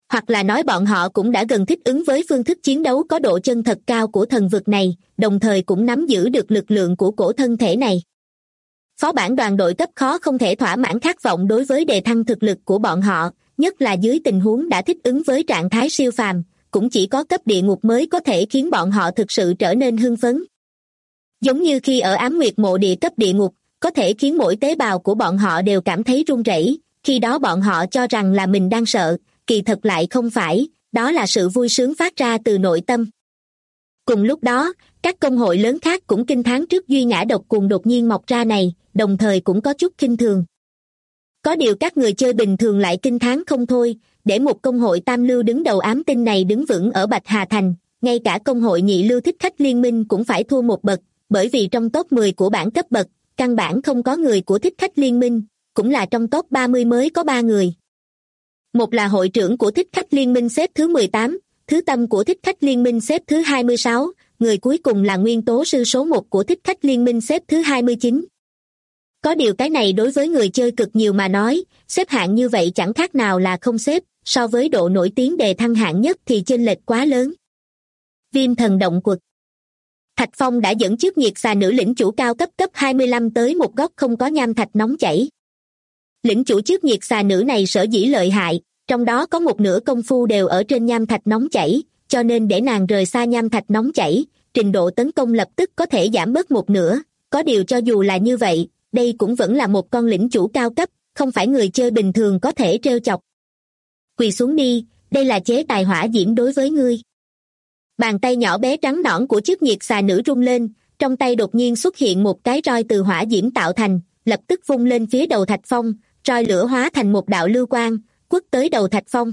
Hoặc là nói bọn họ cũng đã gần thích ứng với phương thức chiến đấu có độ chân thật cao của thần vực này, đồng thời cũng nắm giữ được lực lượng của cổ thân thể này. Phó bản đoàn đội cấp khó không thể thỏa mãn khát vọng đối với đề thăng thực lực của bọn họ, nhất là dưới tình huống đã thích ứng với trạng thái siêu phàm, cũng chỉ có cấp địa ngục mới có thể khiến bọn họ thực sự trở nên hưng phấn. Giống như khi ở Ám Nguyệt Mộ địa cấp địa ngục, có thể khiến mỗi tế bào của bọn họ đều cảm thấy run rẩy, khi đó bọn họ cho rằng là mình đang sợ, kỳ thật lại không phải, đó là sự vui sướng phát ra từ nội tâm. Cùng lúc đó, các công hội lớn khác cũng kinh thán trước duy ngã độc cuồng đột nhiên mọc ra này, đồng thời cũng có chút khinh thường. Có điều các người chơi bình thường lại kinh thán không thôi, để một công hội tam lưu đứng đầu ám tinh này đứng vững ở Bạch Hà Thành, ngay cả công hội nhị lưu thích khách liên minh cũng phải thua một bậc, bởi vì trong top 10 của bảng cấp bậc, căn bản không có người của thích khách liên minh, cũng là trong top 30 mới có 3 người. Một là hội trưởng của thích khách liên minh xếp thứ 18, thứ tâm của thích khách liên minh xếp thứ 26, người cuối cùng là nguyên tố sư số 1 của thích khách liên minh xếp thứ 29. Có điều cái này đối với người chơi cực nhiều mà nói, xếp hạng như vậy chẳng khác nào là không xếp, so với độ nổi tiếng đề thăng hạng nhất thì chênh lệch quá lớn. Viêm thần động quật. Thạch Phong đã dẫn trước nhiệt xà nữ lĩnh chủ cao cấp 25 tới một góc không có nham thạch nóng chảy. Lĩnh chủ trước nhiệt xà nữ này sở dĩ lợi hại, trong đó có một nửa công phu đều ở trên nham thạch nóng chảy, cho nên để nàng rời xa nham thạch nóng chảy, trình độ tấn công lập tức có thể giảm bớt một nửa. Có điều cho dù là như vậy, đây cũng vẫn là một con lĩnh chủ cao cấp, không phải người chơi bình thường có thể trêu chọc. Quỳ xuống đi, đây là chế tài hỏa diễm đối với ngươi. Bàn tay nhỏ bé trắng nõn của chiếc nhiệt xà nữ rung lên, trong tay đột nhiên xuất hiện một cái roi từ hỏa diễm tạo thành, lập tức vung lên phía đầu Thạch Phong, roi lửa hóa thành một đạo lưu quang, quất tới đầu Thạch Phong.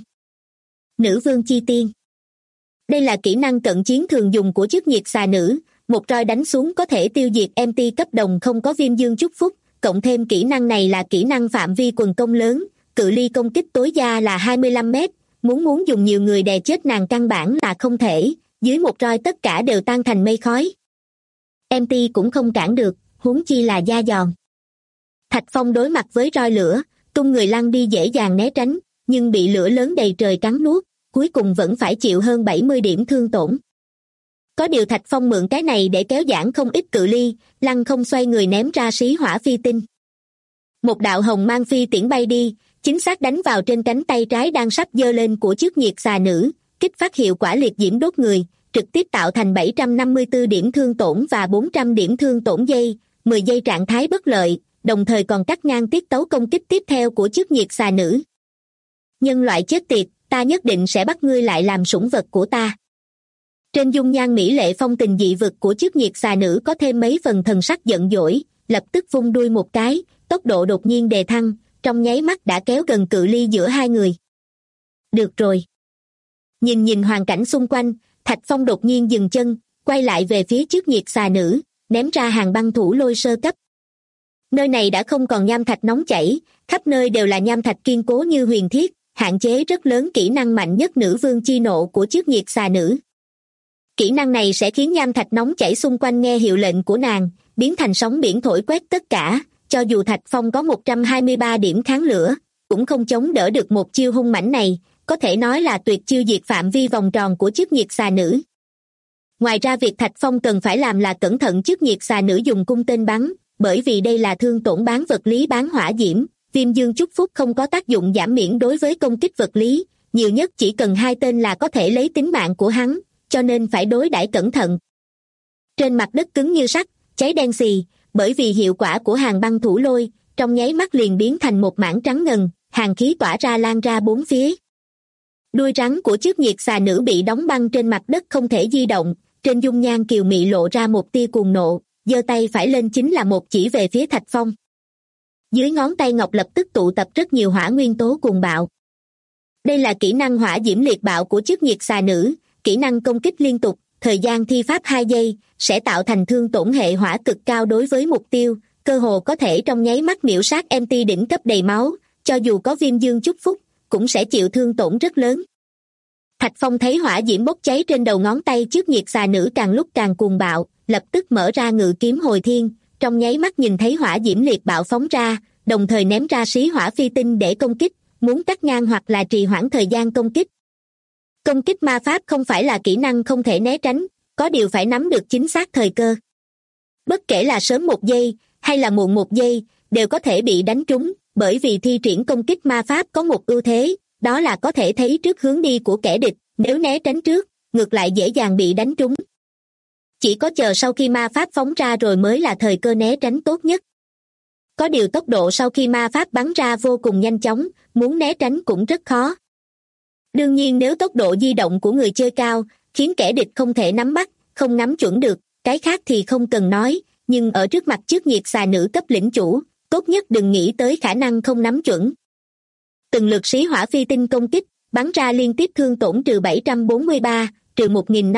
Nữ vương chi tiên. Đây là kỹ năng cận chiến thường dùng của chiếc nhiệt xà nữ, một roi đánh xuống có thể tiêu diệt MT cấp đồng không có viêm dương chúc phúc, cộng thêm kỹ năng này là kỹ năng phạm vi quần công lớn, cự ly công kích tối đa là 25 mét, muốn dùng nhiều người đè chết nàng căn bản là không thể, dưới một roi tất cả đều tan thành mây khói. MT cũng không cản được, huống chi là da giòn. Thạch Phong đối mặt với roi lửa, tung người lăn đi dễ dàng né tránh, nhưng bị lửa lớn đầy trời cắn nuốt, cuối cùng vẫn phải chịu hơn 70 điểm thương tổn. Có điều Thạch Phong mượn cái này để kéo giãn không ít cự ly, lăng không xoay người ném ra xí hỏa phi tinh. Một đạo hồng mang phi tiễn bay đi, chính xác đánh vào trên cánh tay trái đang sắp giơ lên của chiếc nhiệt xà nữ, kích phát hiệu quả liệt diễm đốt người, trực tiếp tạo thành 754 điểm thương tổn và 400 điểm thương tổn giây, 10 giây trạng thái bất lợi, đồng thời còn cắt ngang tiết tấu công kích tiếp theo của chiếc nhiệt xà nữ. Nhân loại chết tiệt, ta nhất định sẽ bắt ngươi lại làm sủng vật của ta. Trên dung nhan mỹ lệ phong tình dị vực của chiếc nhiệt xà nữ có thêm mấy phần thần sắc giận dỗi, lập tức vung đuôi một cái, tốc độ đột nhiên đề thăng, trong nháy mắt đã kéo gần cự ly giữa hai người. Được rồi. Nhìn hoàn cảnh xung quanh, Thạch Phong đột nhiên dừng chân, quay lại về phía chiếc nhiệt xà nữ, ném ra hàng băng thủ lôi sơ cấp. Nơi này đã không còn nham thạch nóng chảy, khắp nơi đều là nham thạch kiên cố như huyền thiết, hạn chế rất lớn kỹ năng mạnh nhất nữ vương chi nộ của chiếc nhiệt xà nữ. Kỹ năng này sẽ khiến nham thạch nóng chảy xung quanh nghe hiệu lệnh của nàng, biến thành sóng biển thổi quét tất cả, cho dù Thạch Phong có 123 điểm kháng lửa, cũng không chống đỡ được một chiêu hung mãnh này, có thể nói là tuyệt chiêu diệt phạm vi vòng tròn của chiếc nhiệt xà nữ. Ngoài ra việc Thạch Phong cần phải làm là cẩn thận chiếc nhiệt xà nữ dùng cung tên bắn, bởi vì đây là thương tổn bán vật lý bán hỏa diễm, viêm dương chúc phúc không có tác dụng giảm miễn đối với công kích vật lý, nhiều nhất chỉ cần 2 tên là có thể lấy tính mạng của hắn, cho nên phải đối đãi cẩn thận. Trên mặt đất cứng như sắt, cháy đen xì, bởi vì hiệu quả của hàng băng thủ lôi, trong nháy mắt liền biến thành một mảng trắng ngần, hàng khí tỏa ra lan ra bốn phía. Đuôi rắn của chiếc nhiệt xà nữ bị đóng băng trên mặt đất không thể di động, trên dung nhan kiều mị lộ ra một tia cuồng nộ, giơ tay phải lên chính là một chỉ về phía Thạch Phong. Dưới ngón tay ngọc lập tức tụ tập rất nhiều hỏa nguyên tố cuồng bạo. Đây là kỹ năng hỏa diễm liệt bạo của chiếc nhiệt xà nữ, kỹ năng công kích liên tục, thời gian thi pháp 2 giây, sẽ tạo thành thương tổn hệ hỏa cực cao đối với mục tiêu, cơ hồ có thể trong nháy mắt miểu sát MT đỉnh cấp đầy máu, cho dù có viêm dương chúc phúc, cũng sẽ chịu thương tổn rất lớn. Thạch Phong thấy hỏa diễm bốc cháy trên đầu ngón tay chiếc nhiệt xà nữ càng lúc càng cuồng bạo, lập tức mở ra ngự kiếm hồi thiên, trong nháy mắt nhìn thấy hỏa diễm liệt bạo phóng ra, đồng thời ném ra xí hỏa phi tinh để công kích, muốn cắt ngang hoặc là trì hoãn thời gian công kích, Công kích ma pháp không phải là kỹ năng không thể né tránh, có điều phải nắm được chính xác thời cơ. Bất kể là sớm 1 giây hay là muộn 1 giây, đều có thể bị đánh trúng, bởi vì thi triển công kích ma pháp có một ưu thế, đó là có thể thấy trước hướng đi của kẻ địch, nếu né tránh trước, ngược lại dễ dàng bị đánh trúng. Chỉ có chờ sau khi ma pháp phóng ra rồi mới là thời cơ né tránh tốt nhất. Có điều tốc độ sau khi ma pháp bắn ra vô cùng nhanh chóng, muốn né tránh cũng rất khó. Đương nhiên nếu tốc độ di động của người chơi cao, khiến kẻ địch không thể nắm bắt, không ngắm chuẩn được, cái khác thì không cần nói, nhưng ở trước mặt chức nhiệt xà nữ cấp lĩnh chủ, tốt nhất đừng nghĩ tới khả năng không nắm chuẩn. Từng lượt xí hỏa phi tinh công kích, bắn ra liên tiếp thương tổn trừ 743, trừ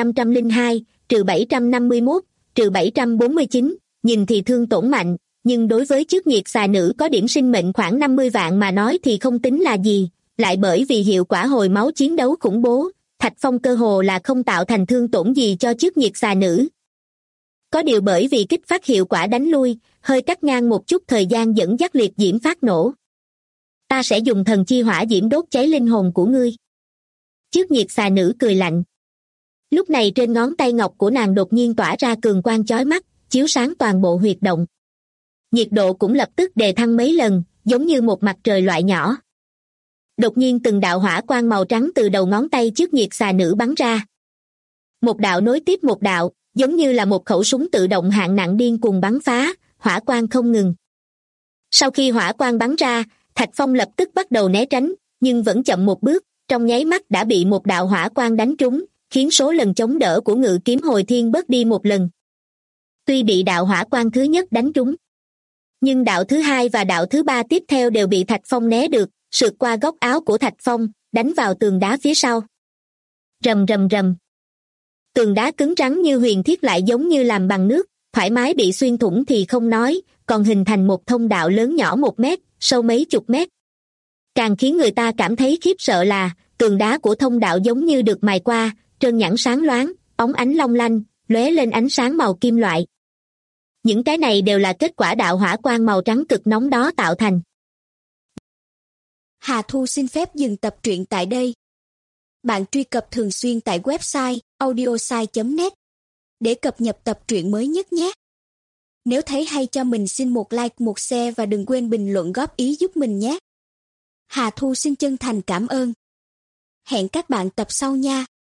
1502, trừ 751, trừ 749, nhìn thì thương tổn mạnh, nhưng đối với chức nhiệt xà nữ có điểm sinh mệnh khoảng 50 vạn mà nói thì không tính là gì, lại bởi vì hiệu quả hồi máu chiến đấu khủng bố, Thạch Phong cơ hồ là không tạo thành thương tổn gì cho chức nhiệt xà nữ. Có điều bởi vì kích phát hiệu quả đánh lui, hơi cắt ngang một chút thời gian dẫn dắt liệt diễm phát nổ. Ta sẽ dùng thần chi hỏa diễm đốt cháy linh hồn của ngươi. Chức nhiệt xà nữ cười lạnh. Lúc này trên ngón tay ngọc của nàng đột nhiên tỏa ra cường quang chói mắt, chiếu sáng toàn bộ huyệt động. Nhiệt độ cũng lập tức đề thăng mấy lần, giống như một mặt trời loại nhỏ. Đột nhiên từng đạo hỏa quang màu trắng từ đầu ngón tay chức nhiệt xà nữ bắn ra. Một đạo nối tiếp một đạo, giống như là một khẩu súng tự động hạng nặng điên cuồng bắn phá, hỏa quang không ngừng. Sau khi hỏa quang bắn ra, Thạch Phong lập tức bắt đầu né tránh, nhưng vẫn chậm một bước, trong nháy mắt đã bị một đạo hỏa quang đánh trúng, khiến số lần chống đỡ của ngự kiếm hồi thiên bớt đi một lần. Tuy bị đạo hỏa quang thứ nhất đánh trúng, nhưng đạo thứ hai và đạo thứ ba tiếp theo đều bị Thạch Phong né được, sượt qua góc áo của Thạch Phong, đánh vào tường đá phía sau. Rầm rầm rầm. Tường đá cứng rắn như huyền thiết lại giống như làm bằng nước, thoải mái bị xuyên thủng thì không nói, còn hình thành một thông đạo lớn nhỏ 1 mét, sâu mấy chục mét. Càng khiến người ta cảm thấy khiếp sợ là, tường đá của thông đạo giống như được mài qua, trơn nhẵn sáng loáng, óng ánh long lanh, lóe lên ánh sáng màu kim loại. Những cái này đều là kết quả đạo hỏa quang màu trắng cực nóng đó tạo thành. Hà Thu xin phép dừng tập truyện tại đây. Bạn truy cập thường xuyên tại website audiosai.net để cập nhật tập truyện mới nhất nhé. Nếu thấy hay cho mình xin một like, một share và đừng quên bình luận góp ý giúp mình nhé. Hà Thu xin chân thành cảm ơn. Hẹn các bạn tập sau nha.